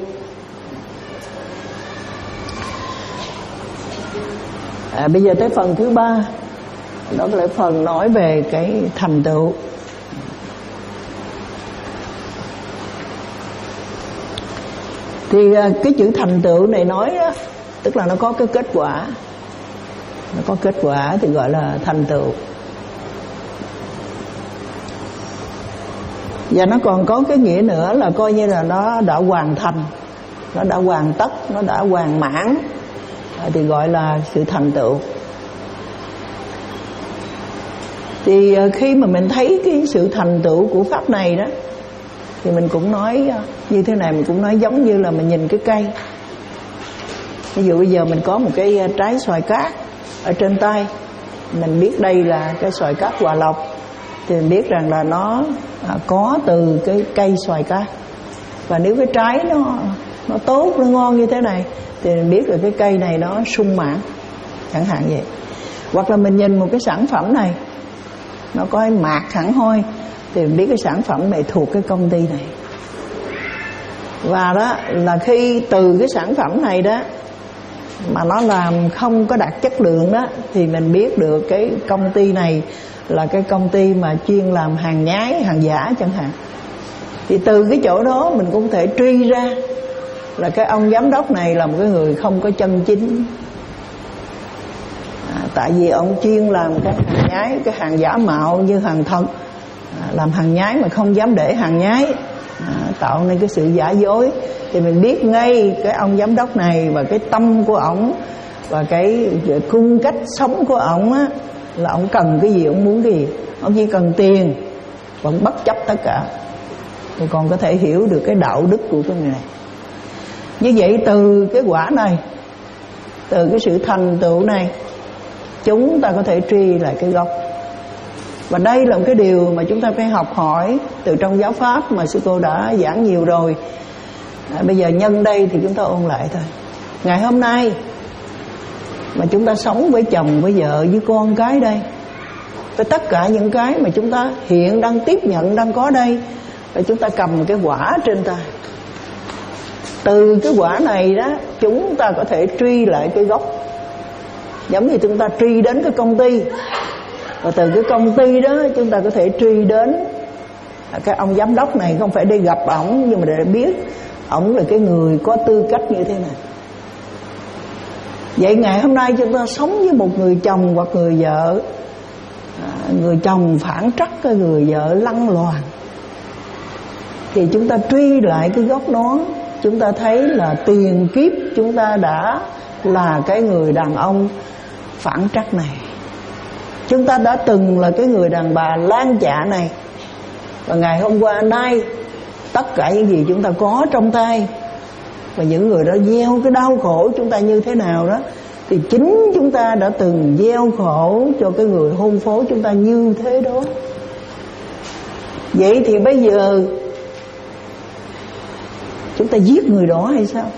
À, bây giờ tới phần thứ ba, đó là phần nói về cái thành tựu. Thì cái chữ thành tựu này nói đó, tức là nó có cái kết quả. Nó có kết quả thì gọi là thành tựu. Và nó còn có cái nghĩa nữa là coi như là nó đã hoàn thành, nó đã hoàn tất, nó đã hoàn mãn, thì gọi là sự thành tựu. Thì khi mà mình thấy cái sự thành tựu của pháp này đó, thì mình cũng nói như thế này, mình cũng nói giống như là mình nhìn cái cây. Ví dụ bây giờ mình có một cái trái xoài cát ở trên tay, mình biết đây là cái xoài cát Hòa Lộc, thì mình biết rằng là nó có từ cái cây xoài cát. Và nếu cái trái nó nó tốt, nó ngon như thế này thì mình biết là cái cây này nó sung mãn, chẳng hạn vậy. Hoặc là mình nhìn một cái sản phẩm này, nó có cái mạc hẳn hoi, thì mình biết cái sản phẩm này thuộc cái công ty này. Và đó là khi từ cái sản phẩm này đó mà nó làm không có đạt chất lượng đó, thì mình biết được cái công ty này là cái công ty mà chuyên làm hàng nhái, hàng giả chẳng hạn. Thì từ cái chỗ đó mình cũng có thể truy ra là cái ông giám đốc này là một cái người không có chân chính. à, Tại vì ông chuyên làm cái hàng nhái, cái hàng giả mạo như hàng thật, à, làm hàng nhái mà không dám để hàng nhái, à, tạo nên cái sự giả dối. Thì mình biết ngay cái ông giám đốc này và cái tâm của ổng và cái cung cách sống của ổng á, là ổng cần cái gì, ổng muốn cái gì. Ổng chỉ cần tiền, vẫn bất chấp tất cả. Thì còn có thể hiểu được cái đạo đức của cái người này. Như vậy từ cái quả này, từ cái sự thành tựu này, chúng ta có thể truy lại cái gốc. Và đây là một cái điều mà chúng ta phải học hỏi từ trong giáo pháp mà sư cô đã giảng nhiều rồi. à, Bây giờ nhân đây thì chúng ta ôn lại thôi. Ngày hôm nay mà chúng ta sống với chồng, với vợ, với con cái đây, với tất cả những cái mà chúng ta hiện đang tiếp nhận, đang có đây, và chúng ta cầm cái quả trên tay. Từ cái quả này đó, chúng ta có thể truy lại cái gốc. Giống như chúng ta truy đến cái công ty, và từ cái công ty đó chúng ta có thể truy đến cái ông giám đốc này, không phải đi gặp ổng, nhưng mà để biết ổng là cái người có tư cách như thế này. Vậy ngày hôm nay chúng ta sống với một người chồng hoặc người vợ, à, người chồng phản trắc, cái người vợ lăng loàn, thì chúng ta truy lại cái gốc đó, chúng ta thấy là tiền kiếp chúng ta đã là cái người đàn ông phản trắc này. Chúng ta đã từng là cái người đàn bà lan chạ này. Và ngày hôm qua nay, tất cả những gì chúng ta có trong tay, và những người đó gieo cái đau khổ chúng ta như thế nào đó, thì chính chúng ta đã từng gieo khổ cho cái người hôn phối chúng ta như thế đó. Vậy thì bây giờ Chúng ta giết người đó hay sao?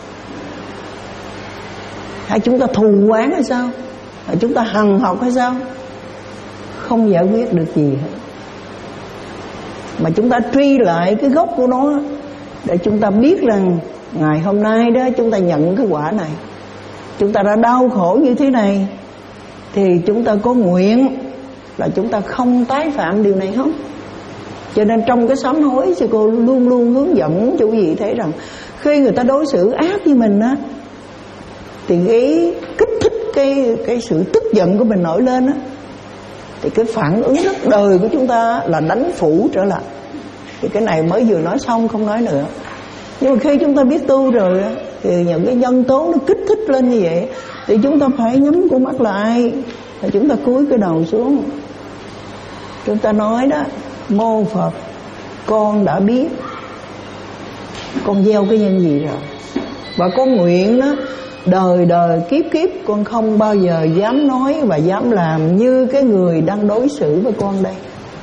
Hay chúng ta thù oán hay sao? Hay chúng ta hằn học hay sao? Không giải quyết được gì hết. Mà chúng ta truy lại cái gốc của nó, để chúng ta biết rằng ngày hôm nay đó chúng ta nhận cái quả này, chúng ta đã đau khổ như thế này, thì chúng ta có nguyện là chúng ta không tái phạm điều này không? Cho nên trong cái sám hối, sư cô luôn luôn hướng dẫn chủ vị thấy rằng khi người ta đối xử ác với mình á, thì cái kích thích cái cái sự tức giận của mình nổi lên á, thì cái phản ứng rất đời của chúng ta là đánh phủ trở lại. Thì cái này mới vừa nói xong không nói nữa. Nhưng mà khi chúng ta biết tu rồi á, thì những cái nhân tố nó kích thích lên như vậy, thì chúng ta phải nhắm con mắt lại, và chúng ta cúi cái đầu xuống. Chúng ta nói đó: mô Phật, con đã biết, con gieo cái nhân gì rồi, và con nguyện đó, đời đời kiếp kiếp con không bao giờ dám nói và dám làm như cái người đang đối xử với con đây.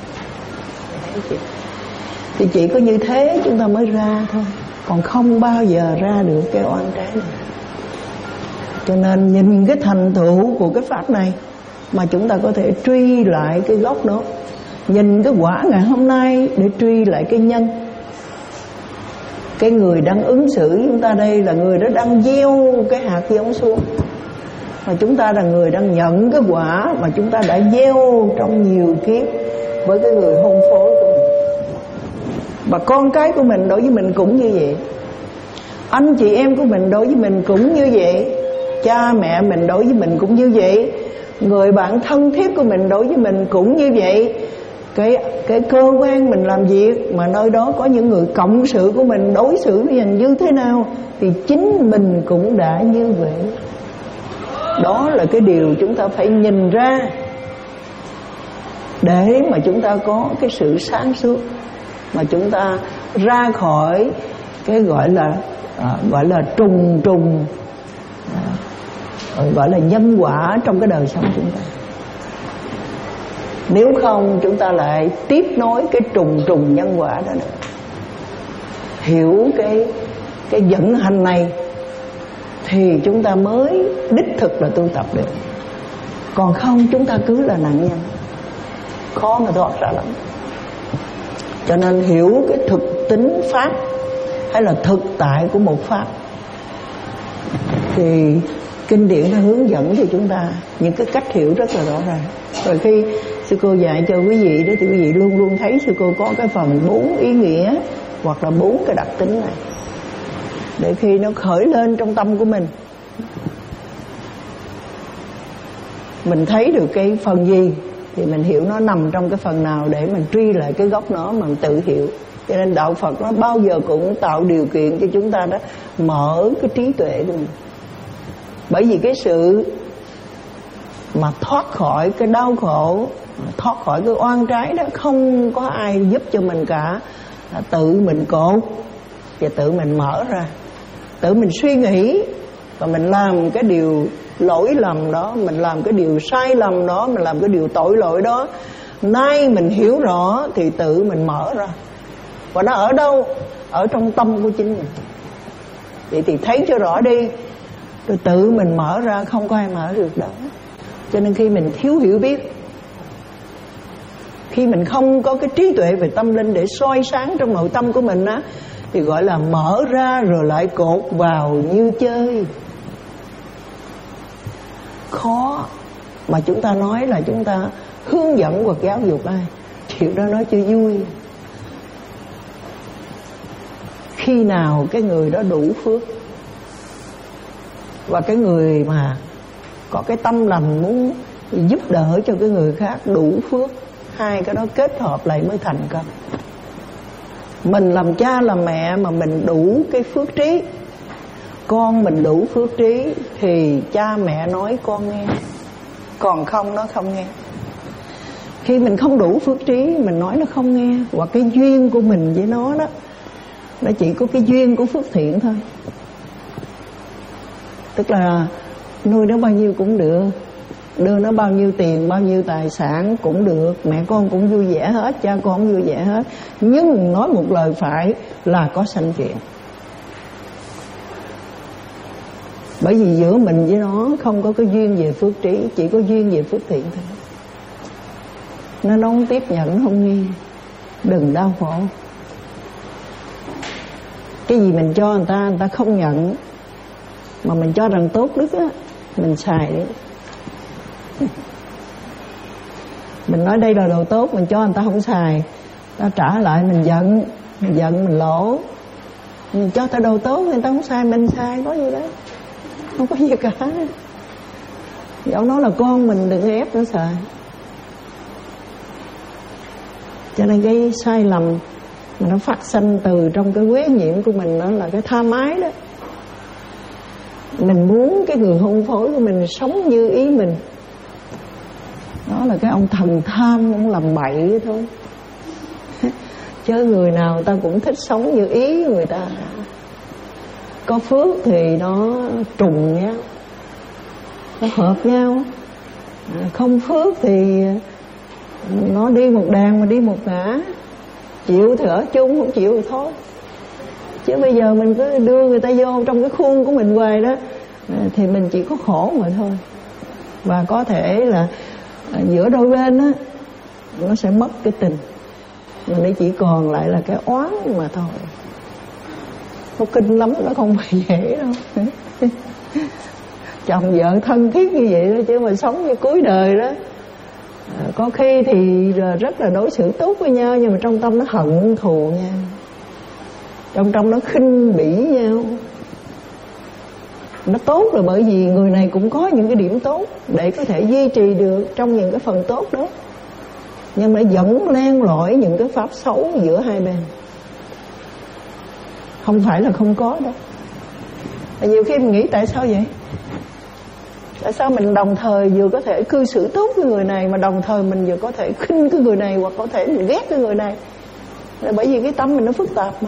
Thì chỉ có như thế chúng ta mới ra thôi, còn không bao giờ ra được cái oan trái này. Cho nên nhìn cái thành tựu của cái pháp này mà chúng ta có thể truy lại cái gốc đó, nhìn cái quả ngày hôm nay để truy lại cái nhân. Cái người đang ứng xử với chúng ta đây là người đó đang gieo cái hạt giống xuống, và chúng ta là người đang nhận cái quả mà chúng ta đã gieo trong nhiều kiếp với cái người hôn phối của mình. Và con cái của mình đối với mình cũng như vậy, anh chị em của mình đối với mình cũng như vậy, cha mẹ mình đối với mình cũng như vậy, người bạn thân thiết của mình đối với mình cũng như vậy. Cái, cái cơ quan mình làm việc mà nơi đó có những người cộng sự của mình đối xử với mình như thế nào, thì chính mình cũng đã như vậy. Đó là cái điều chúng ta phải nhìn ra, để mà chúng ta có cái sự sáng suốt, mà chúng ta ra khỏi cái gọi là à, gọi là trùng trùng à, gọi là nhân quả trong cái đời sống chúng ta. Nếu không chúng ta lại tiếp nối cái trùng trùng nhân quả đó nữa. Hiểu cái cái vận hành này thì chúng ta mới đích thực là tu tập được. Còn không chúng ta cứ là nạn nhân, khó mà thoát ra lắm. Cho nên hiểu cái thực tính pháp hay là thực tại của một pháp, thì kinh điển nó hướng dẫn cho chúng ta những cái cách hiểu rất là rõ ràng. Rồi khi sư cô dạy cho quý vị đó, thì quý vị luôn luôn thấy sư cô có cái phần bốn ý nghĩa hoặc là bốn cái đặc tính này, để khi nó khởi lên trong tâm của mình, mình thấy được cái phần gì thì mình hiểu nó nằm trong cái phần nào, để mình truy lại cái gốc nó mà mình tự hiểu. Cho nên đạo Phật nó bao giờ cũng tạo điều kiện cho chúng ta đó mở cái trí tuệ của mình. Bởi vì cái sự mà thoát khỏi cái đau khổ, thoát khỏi cái oan trái đó, không có ai giúp cho mình cả, là tự mình cột và tự mình mở ra, tự mình suy nghĩ và mình làm cái điều lỗi lầm đó, mình làm cái điều sai lầm đó, mình làm cái điều tội lỗi đó. Nay mình hiểu rõ thì tự mình mở ra. Và nó ở đâu? Ở trong tâm của chính mình. Vậy thì thấy cho rõ đi, rồi tự mình mở ra, không có ai mở được đâu. Cho nên khi mình thiếu hiểu biết, khi mình không có cái trí tuệ về tâm linh để soi sáng trong nội tâm của mình á, thì gọi là mở ra rồi lại cột vào như chơi. Khó mà chúng ta nói là chúng ta hướng dẫn hoặc giáo dục ai, chuyện đó nói cho vui. Khi nào cái người đó đủ phước, và cái người mà có cái tâm lành muốn giúp đỡ cho cái người khác đủ phước, hai cái đó kết hợp lại mới thành công. Mình làm cha làm mẹ mà mình đủ cái phước trí, con mình đủ phước trí, thì cha mẹ nói con nghe, còn không nó không nghe. Khi mình không đủ phước trí, mình nói nó không nghe, hoặc cái duyên của mình với nó đó, nó chỉ có cái duyên của phước thiện thôi. Tức là nuôi nó bao nhiêu cũng được, đưa nó bao nhiêu tiền, bao nhiêu tài sản cũng được, mẹ con cũng vui vẻ hết, cha con cũng vui vẻ hết. Nhưng nói một lời phải là có sanh chuyện. Bởi vì giữa mình với nó không có cái duyên về phước trí, chỉ có duyên về phước thiện thôi. Nó nó không tiếp nhận, không nghi, đừng đau khổ. Cái gì mình cho người ta, người ta không nhận, mà mình cho rằng tốt đức á, mình xài đi. Mình nói đây là đồ tốt, mình cho người ta không xài, ta trả lại mình giận, mình giận mình lỗ. Mình cho ta đồ tốt, người ta không xài, mình xài, có gì đấy, không có gì cả. Dẫu nó là con mình, đừng ép nó xài. Cho nên cái sai lầm mà nó phát sanh từ trong cái quế nhiễm của mình, đó là cái tha mái đó. Mình muốn cái người hôn phối của mình sống như ý mình. Đó là cái ông thần tham, ông làm bậy thôi. Chứ người nào người ta cũng thích sống như ý người ta. Có phước thì nó trùng nhau, nó hợp nhau. Không phước thì nó đi một đàn mà đi một ngã. Chịu thì ở chung, không chịu thì thôi. Chứ bây giờ mình cứ đưa người ta vô trong cái khuôn của mình hoài đó, thì mình chỉ có khổ mà thôi. Và có thể là giữa đôi bên á, nó sẽ mất cái tình, mà nó chỉ còn lại là cái oán mà thôi. Nó kinh lắm, nó không phải dễ đâu. Chồng vợ thân thiết như vậy đó, chứ mà sống như cuối đời đó, có khi thì rất là đối xử tốt với nhau, nhưng mà trong tâm nó hận thù nhau, trong tâm nó khinh bỉ nhau. Nó tốt là bởi vì người này cũng có những cái điểm tốt để có thể duy trì được trong những cái phần tốt đó, nhưng mà vẫn len lỏi những cái pháp xấu giữa hai bên. Không phải là không có đâu. Và nhiều khi mình nghĩ tại sao vậy? Tại sao mình đồng thời vừa có thể cư xử tốt với người này, mà đồng thời mình vừa có thể khinh cái người này, hoặc có thể mình ghét cái người này? Là bởi vì cái tâm mình nó phức tạp mà.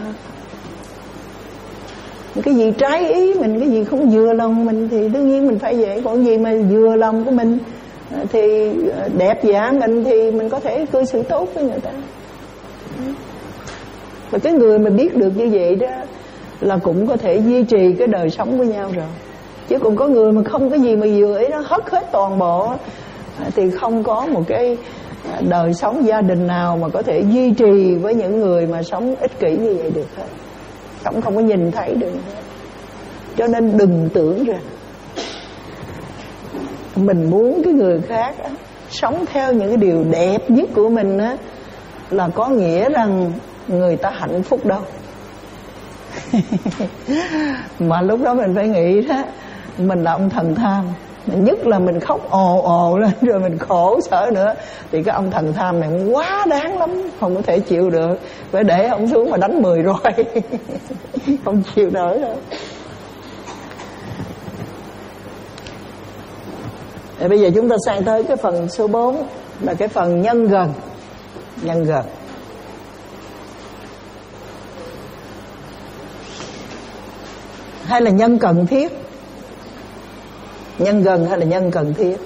Cái gì trái ý mình, cái gì không vừa lòng mình thì đương nhiên mình phải vậy. Còn gì mà vừa lòng của mình thì đẹp dạ mình thì mình có thể cư xử tốt với người ta. Và cái người mà biết được như vậy đó là cũng có thể duy trì cái đời sống với nhau rồi. Chứ còn có người mà không cái gì mà vừa ý, nó hất hết toàn bộ, thì không có một cái đời sống gia đình nào mà có thể duy trì với những người mà sống ích kỷ như vậy được hết. Sống không có nhìn thấy được hết. Cho nên đừng tưởng rằng mình muốn cái người khác á, sống theo những cái điều đẹp nhất của mình á, là có nghĩa rằng người ta hạnh phúc đâu. Mà lúc đó mình phải nghĩ đó, mình là ông thần tham. Nhất là mình khóc ồ ồ lên rồi mình khổ sở nữa, thì cái ông thần tham này quá đáng lắm, không có thể chịu được. Phải để ông xuống mà đánh mười roi. Không chịu nổi đâu. Thì bây giờ chúng ta sang tới cái phần số bốn, là cái phần nhân gần. Nhân gần. Hay là nhân cần thiết? Nhân gần hay là nhân cần thiết?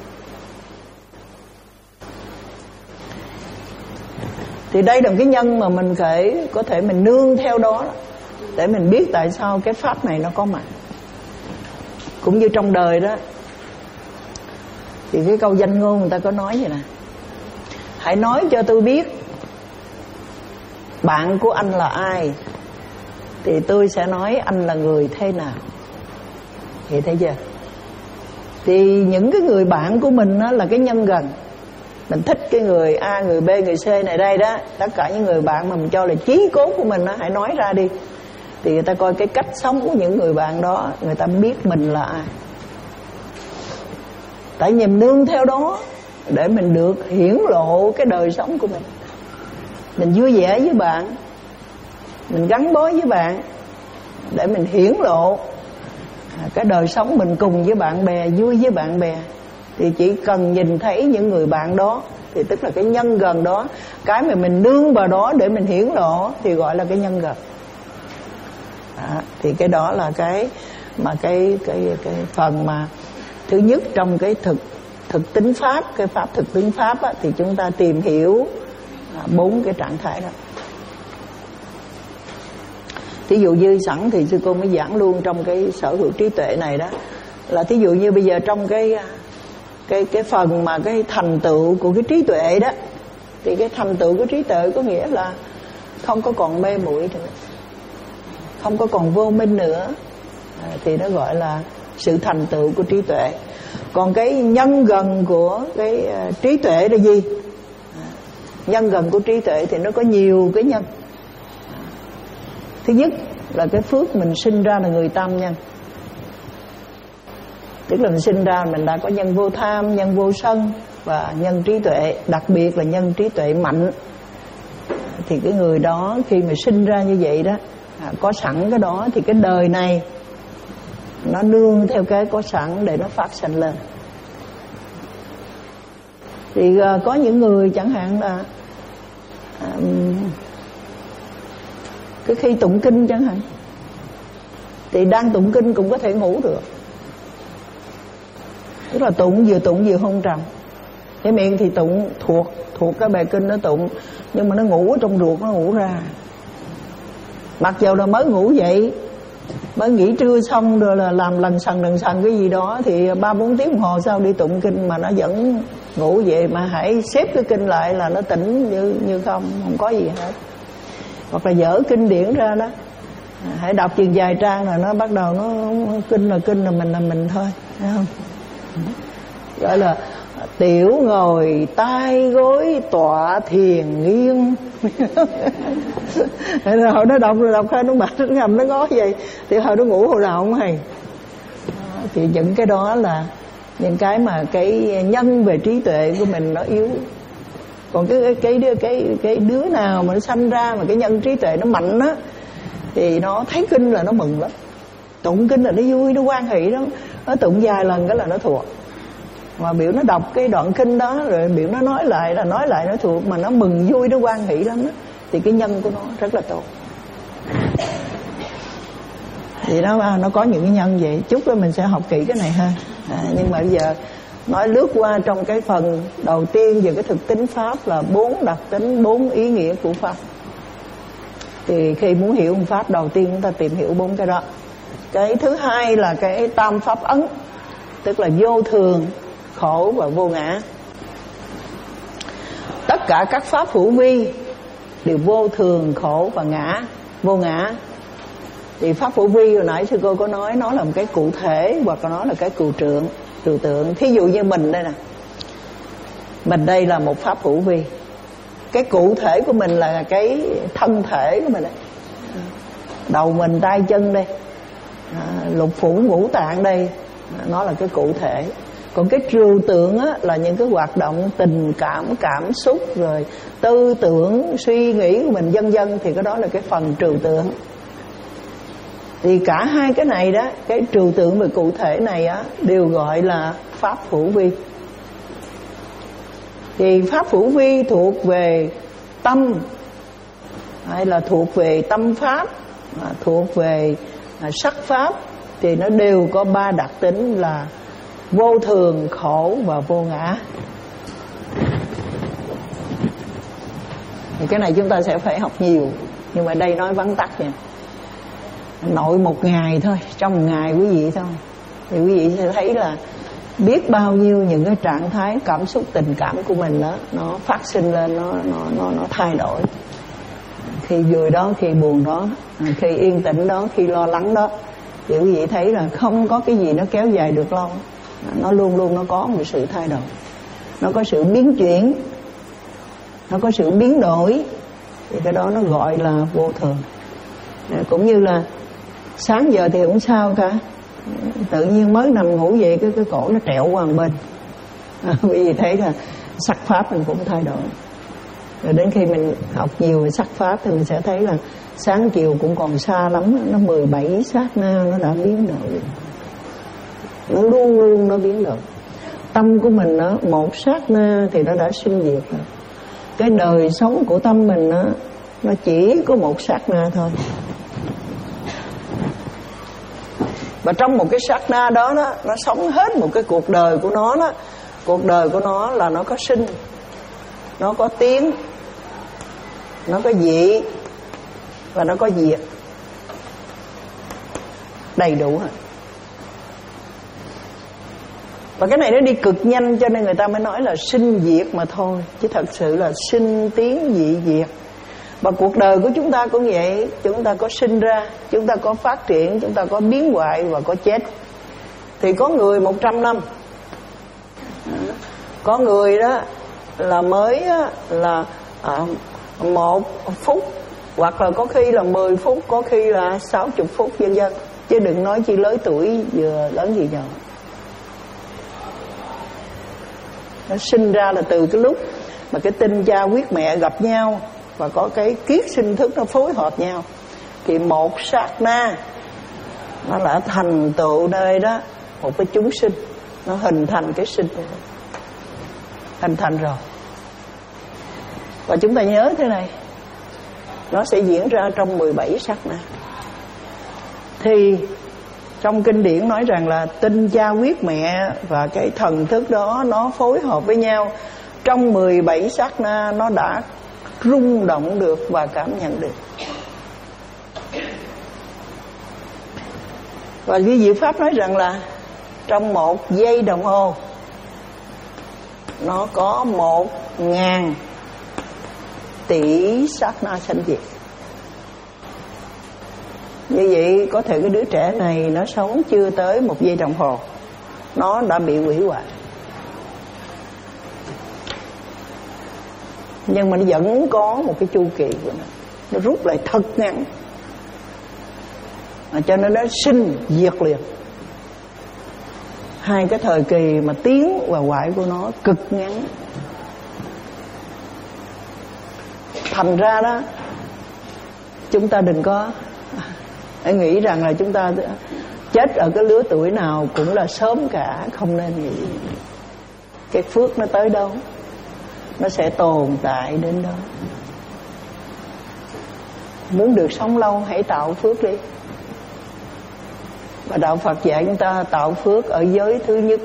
Thì đây là cái nhân mà mình phải có thể mình nương theo đó, để mình biết tại sao cái pháp này nó có mặt. Cũng như trong đời đó, thì cái câu danh ngôn người ta có nói vậy nè: hãy nói cho tôi biết bạn của anh là ai, thì tôi sẽ nói anh là người thế nào. Vậy thấy chưa? Thì những cái người bạn của mình đó là cái nhân gần. Mình thích cái người A, người B, người C này đây đó, tất cả những người bạn mà mình cho là chí cốt của mình đó, hãy nói ra đi. Thì người ta coi cái cách sống của những người bạn đó, người ta biết mình là ai. Tại vì mình nương theo đó để mình được hiển lộ cái đời sống của mình. Mình vui vẻ với bạn, mình gắn bó với bạn để mình hiển lộ cái đời sống mình cùng với bạn bè, vui với bạn bè. Thì chỉ cần nhìn thấy những người bạn đó, thì tức là cái nhân gần đó. Cái mà mình nương vào đó để mình hiển lộ thì gọi là cái nhân gần. Đó, thì cái đó là cái mà cái cái cái phần mà thứ nhất trong cái thực thực tính pháp, cái pháp thực tính pháp á, thì chúng ta tìm hiểu bốn cái trạng thái đó. Thí dụ như sẵn thì sư cô mới giảng luôn trong cái sở hữu trí tuệ này đó, là thí dụ như bây giờ trong cái cái cái phần mà cái thành tựu của cái trí tuệ đó, thì cái thành tựu của trí tuệ có nghĩa là không có còn mê muội nữa, không có còn vô minh nữa, à, thì nó gọi là sự thành tựu của trí tuệ. Còn cái nhân gần của cái uh, trí tuệ là gì? À, nhân gần của trí tuệ thì nó có nhiều cái nhân. Thứ nhất là cái phước mình sinh ra là người tam nhân, tức là mình sinh ra mình đã có nhân vô tham, nhân vô sân và nhân trí tuệ, đặc biệt là nhân trí tuệ mạnh. Thì cái người đó khi mà sinh ra như vậy đó, à, có sẵn cái đó, thì cái đời này nó nương theo cái có sẵn để nó phát sinh lên. Thì uh, có những người chẳng hạn là um, cái khi tụng kinh chẳng hạn, thì đang tụng kinh cũng có thể ngủ được, tức là tụng vừa tụng vừa hôn trầm. Cái miệng thì tụng thuộc thuộc cái bài kinh nó tụng, nhưng mà nó ngủ ở trong ruột, nó ngủ ra. Mặc dù là mới ngủ dậy, mới nghỉ trưa xong rồi là làm lần sần lần sần cái gì đó, thì ba bốn tiếng đồng hồ sau đi tụng kinh mà nó vẫn ngủ vậy. Mà hãy xếp cái kinh lại là nó tỉnh như như không, không có gì hết. Hoặc là dở kinh điển ra đó, hãy đọc chừng vài trang là nó bắt đầu nó kinh là kinh là mình là mình thôi, thấy không? Gọi là tiểu ngồi tay gối tọa thiền nghiêng. Hồi nó đọc rồi đọc khai nó mệt, nó ngầm nó ngó vậy, thì hồi nó ngủ hồi nào không hay. Thì những cái đó là những cái mà cái nhân về trí tuệ của mình nó yếu. Còn cái cái cái cái cái đứa nào mà nó sanh ra mà cái nhân trí tuệ nó mạnh á, thì nó thấy kinh là nó mừng lắm, tụng kinh là nó vui, nó hoan hỷ lắm. Nó tụng vài lần cái là nó thuộc. Mà biểu nó đọc cái đoạn kinh đó rồi biểu nó nói lại là nói lại nó thuộc, mà nó mừng vui, nó hoan hỷ lắm đó. Thì cái nhân của nó rất là tốt. Thì nó nó có những cái nhân vậy. Chút nữa mình sẽ học kỹ cái này ha. À, nhưng mà bây giờ nói lướt qua trong cái phần đầu tiên về cái thực tính pháp là bốn đặc tính, bốn ý nghĩa của pháp. Thì khi muốn hiểu một pháp, đầu tiên chúng ta tìm hiểu bốn cái đó. Cái thứ hai là cái tam pháp ấn, tức là vô thường, khổ và vô ngã. Tất cả các pháp hữu vi đều vô thường, khổ và ngã, vô ngã. Thì pháp hữu vi hồi nãy sư cô có nói, nó là một cái cụ thể hoặc là nó là cái cụ trượng, trừu tượng. Thí dụ như mình đây nè, mình đây là một pháp hữu vi. Cái cụ thể của mình là cái thân thể của mình đây, đầu mình, tay chân đây, à, lục phủ ngũ tạng đây, nó là cái cụ thể. Còn cái trừu tượng á, là những cái hoạt động tình cảm, cảm xúc, rồi tư tưởng, suy nghĩ của mình vân vân, thì cái đó là cái phần trừu tượng. Thì cả hai cái này đó, cái trừu tượng và cụ thể này á, đều gọi là pháp hữu vi. Thì pháp hữu vi thuộc về tâm, hay là thuộc về tâm pháp, thuộc về sắc pháp, thì nó đều có ba đặc tính là vô thường, khổ và vô ngã. Thì cái này chúng ta sẽ phải học nhiều, nhưng mà đây nói vắn tắt nha. Nội một ngày thôi, trong một ngày quý vị thôi, thì quý vị sẽ thấy là biết bao nhiêu những cái trạng thái cảm xúc tình cảm của mình đó, nó phát sinh lên, nó nó nó nó thay đổi. Khi vui đó, khi buồn đó, khi yên tĩnh đó, khi lo lắng đó, thì quý vị thấy là không có cái gì nó kéo dài được lâu. Nó luôn luôn nó có một sự thay đổi, nó có sự biến chuyển, nó có sự biến đổi. Thì cái đó nó gọi là vô thường. Cũng như là sáng giờ thì không sao cả, tự nhiên mới nằm ngủ vậy cái cái cổ nó trẹo qua một bên, à, bởi vì thấy là sắc pháp mình cũng thay đổi. Rồi đến khi mình học nhiều về sắc pháp thì mình sẽ thấy là sáng chiều cũng còn xa lắm, nó mười bảy sát na nó đã biến đổi, nó luôn luôn nó biến đổi. Tâm của mình nó một sát na thì nó đã sinh diệt rồi. Cái đời sống của tâm mình nó nó chỉ có một sát na thôi. Và trong một cái sát na đó, đó nó sống hết một cái cuộc đời của nó đó. Cuộc đời của nó là nó có sinh, nó có tiến, nó có dị và nó có diệt. đầy đủ hết. Và cái này nó đi cực nhanh, cho nên người ta mới nói là sinh diệt mà thôi, chứ thật sự là sinh tiến dị diệt. Và cuộc đời của chúng ta cũng vậy. Chúng ta có sinh ra, chúng ta có phát triển, chúng ta có biến hoại và có chết. Thì có người một trăm năm, có người đó là mới là à, một phút, hoặc là có khi là mười phút, có khi là sáu mươi phút, vân vân. Chứ đừng nói chi lớn tuổi vừa lớn gì nhỏ. Nó sinh ra là từ cái lúc mà cái tinh cha huyết mẹ gặp nhau và có cái kiết sinh thức nó phối hợp nhau, thì một sát na nó đã thành tựu nơi đó một cái chúng sinh, nó hình thành cái sinh này. Hình thành rồi. Và chúng ta nhớ thế này, nó sẽ diễn ra trong mười bảy sát na. Thì trong kinh điển nói rằng là tinh cha huyết mẹ và cái thần thức đó nó phối hợp với nhau. Trong mười bảy sát na nó đã rung động được và cảm nhận được. Và cái diệu pháp nói rằng là trong một giây đồng hồ nó có một ngàn tỷ sát na sanh diệt. Như vậy có thể cái đứa trẻ này nó sống chưa tới một giây đồng hồ, nó đã bị hủy hoại. Nhưng mà nó vẫn có một cái chu kỳ của nó, nó rút lại thật ngắn, à, cho nên nó sinh diệt liền. Hai cái thời kỳ mà tiến và hoại của nó cực ngắn. Thành ra đó, chúng ta đừng có hãy nghĩ rằng là chúng ta chết ở cái lứa tuổi nào cũng là sớm cả. Không nên nghĩ. Cái phước nó tới đâu nó sẽ tồn tại đến đó. Muốn được sống lâu hãy tạo phước đi. Và đạo Phật dạy chúng ta tạo phước ở giới thứ nhất.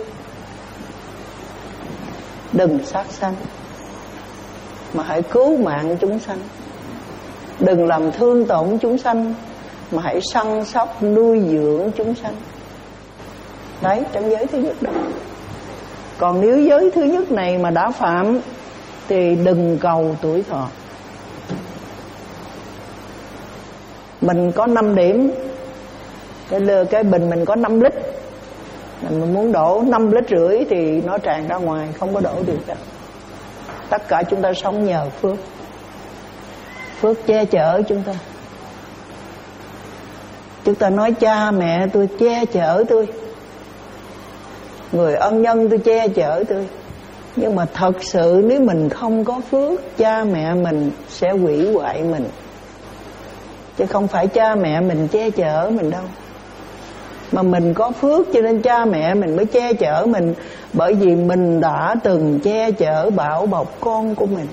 Đừng sát sanh, mà hãy cứu mạng chúng sanh. Đừng làm thương tổn chúng sanh, mà hãy săn sóc nuôi dưỡng chúng sanh. Đấy, trong giới thứ nhất đó. Còn nếu giới thứ nhất này mà đã phạm thì đừng cầu tuổi thọ. Mình có năm điểm, cái, cái bình mình có năm lít, mình muốn đổ năm lít rưỡi thì nó tràn ra ngoài, không có đổ được đâu. Tất cả chúng ta sống nhờ phước. Phước che chở chúng ta. Chúng ta nói cha mẹ tôi che chở tôi, người ân nhân tôi che chở tôi. Nhưng mà thật sự nếu mình không có phước, cha mẹ mình sẽ hủy hoại mình, chứ không phải cha mẹ mình che chở mình đâu. Mà mình có phước cho nên cha mẹ mình mới che chở mình, bởi vì mình đã từng che chở bảo bọc con của mình.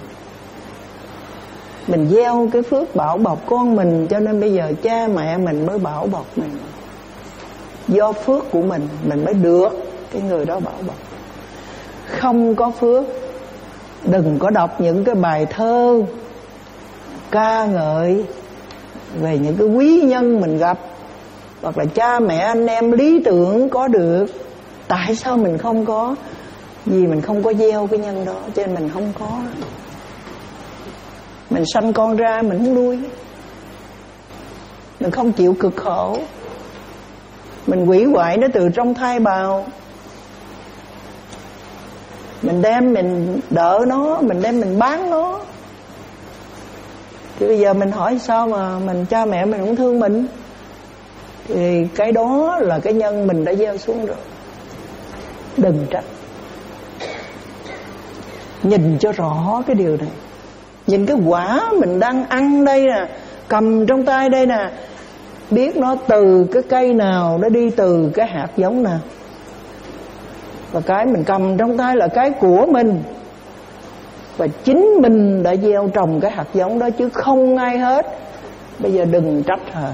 Mình gieo cái phước bảo bọc con mình, cho nên bây giờ cha mẹ mình mới bảo bọc mình. Do phước của mình, mình mới được cái người đó bảo bọc. Không có phước, đừng có đọc những cái bài thơ ca ngợi về những cái quý nhân mình gặp, hoặc là cha mẹ anh em lý tưởng có được. Tại sao mình không có? Vì mình không có gieo cái nhân đó, cho nên mình không có. Mình sanh con ra mình không nuôi, mình không chịu cực khổ, mình hủy hoại nó từ trong thai bào. Mình đem mình đỡ nó, mình đem mình bán nó. Thì bây giờ mình hỏi sao mà mình cha mẹ mình không thương mình? Thì cái đó là cái nhân mình đã gieo xuống rồi. Đừng trách. Nhìn cho rõ cái điều này. Nhìn cái quả mình đang ăn đây nè, cầm trong tay đây nè, biết nó từ cái cây nào, nó đi từ cái hạt giống nào. Và cái mình cầm trong tay là cái của mình, và chính mình đã gieo trồng cái hạt giống đó, chứ không ai hết. Bây giờ đừng trách hả,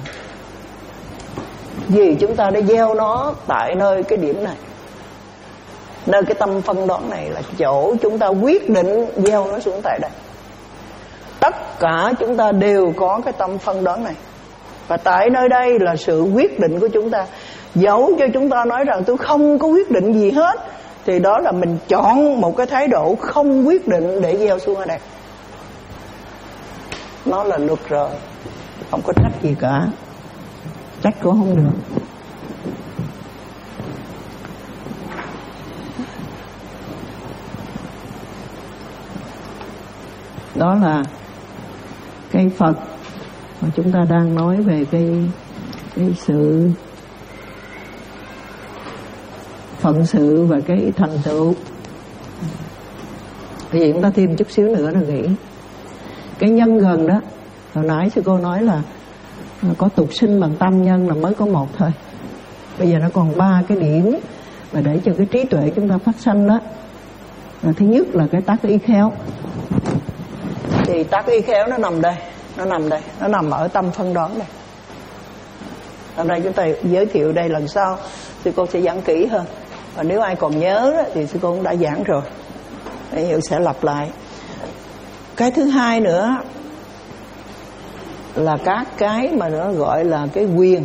vì chúng ta đã gieo nó tại nơi cái điểm này, nơi cái tâm phân đoán này là chỗ chúng ta quyết định gieo nó xuống tại đây. Tất cả chúng ta đều có cái tâm phân đoán này, Và tại nơi đây là sự quyết định của chúng ta. Dẫu cho chúng ta nói rằng tôi không có quyết định gì hết, thì đó là mình chọn một cái thái độ không quyết định để gieo xuống ở đây. Nó là luật rồi, không có trách gì cả. Trách cũng không được. Đó là cái Phật mà chúng ta đang nói về cái, cái sự phận sự và cái thành tựu. Bây giờ chúng ta thêm chút xíu nữa là nghĩ cái nhân gần đó. Hồi nãy sư cô nói là có tục sinh bằng tâm nhân là mới có một thôi. Bây giờ nó còn ba cái điểm mà để cho cái trí tuệ chúng ta phát sanh đó. Thứ nhất là cái tác ý khéo. Thì tác ý khéo nó nằm đây, nó nằm đây, nó nằm ở tâm phân đoán đây. Hôm nay chúng ta giới thiệu đây, lần sau sư cô sẽ giảng kỹ hơn. Và nếu ai còn nhớ đó, thì sư cô cũng đã giảng rồi, để hiểu sẽ lặp lại. Cái thứ hai nữa là các cái mà nó gọi là cái quyền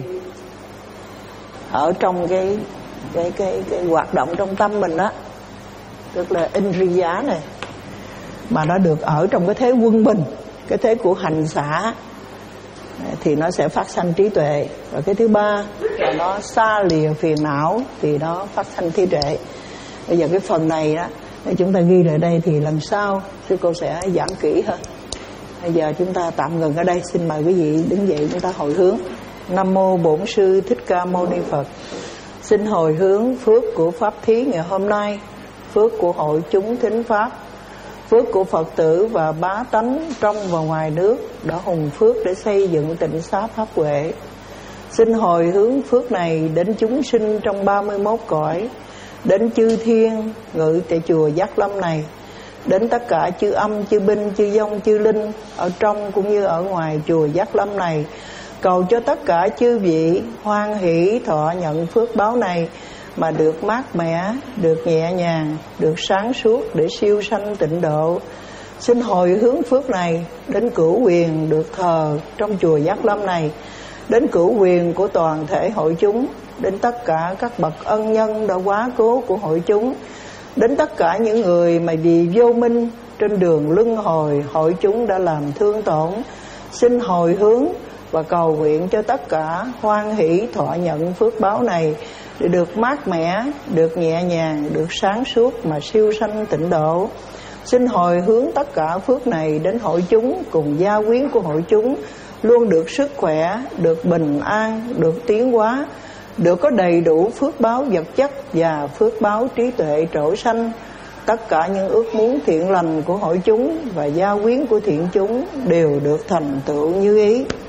ở trong cái cái cái cái hoạt động trong tâm mình đó, tức là Indriya này, mà nó được ở trong cái thế quân bình, cái thế của hành xả, thì nó sẽ phát sanh trí tuệ. Và cái thứ ba là nó xa lìa phiền não, thì nó phát sanh trí tuệ. Bây giờ cái phần này đó chúng ta ghi lại đây, thì lần sau sư cô sẽ giảng kỹ hơn. Bây giờ chúng ta tạm ngừng ở đây. Xin mời quý vị đứng dậy, chúng ta hồi hướng. Nam mô Bổn Sư Thích Ca Mâu Ni Phật. Xin hồi hướng phước của pháp thí ngày hôm nay, phước của hội chúng thính pháp, phước của Phật tử và bá tánh trong và ngoài nước đã hùng phước để xây dựng tịnh xá pháp huệ. Xin hồi hướng phước này đến chúng sinh trong ba mươi mốt cõi, đến chư thiên ngự tại chùa Giác Lâm này, đến tất cả chư âm, chư binh, chư vong, chư linh ở trong cũng như ở ngoài chùa Giác Lâm này. Cầu cho tất cả chư vị hoan hỷ thọ nhận phước báo này, mà được mát mẻ, được nhẹ nhàng, được sáng suốt để siêu sanh tịnh độ. Xin hồi hướng phước này đến cửu quyền được thờ trong chùa Giác Lâm này, đến cửu quyền của toàn thể hội chúng, đến tất cả các bậc ân nhân đã quá cố của hội chúng, đến tất cả những người mà vì vô minh trên đường luân hồi hội chúng đã làm thương tổn. Xin hồi hướng và cầu nguyện cho tất cả hoan hỷ thọ nhận phước báo này, để được mát mẻ, được nhẹ nhàng, được sáng suốt mà siêu sanh tịnh độ. Xin hồi hướng tất cả phước này đến hội chúng cùng gia quyến của hội chúng, luôn được sức khỏe, được bình an, được tiến hóa, được có đầy đủ phước báo vật chất và phước báo trí tuệ trổ sanh. Tất cả những ước muốn thiện lành của hội chúng và gia quyến của thiện chúng đều được thành tựu như ý.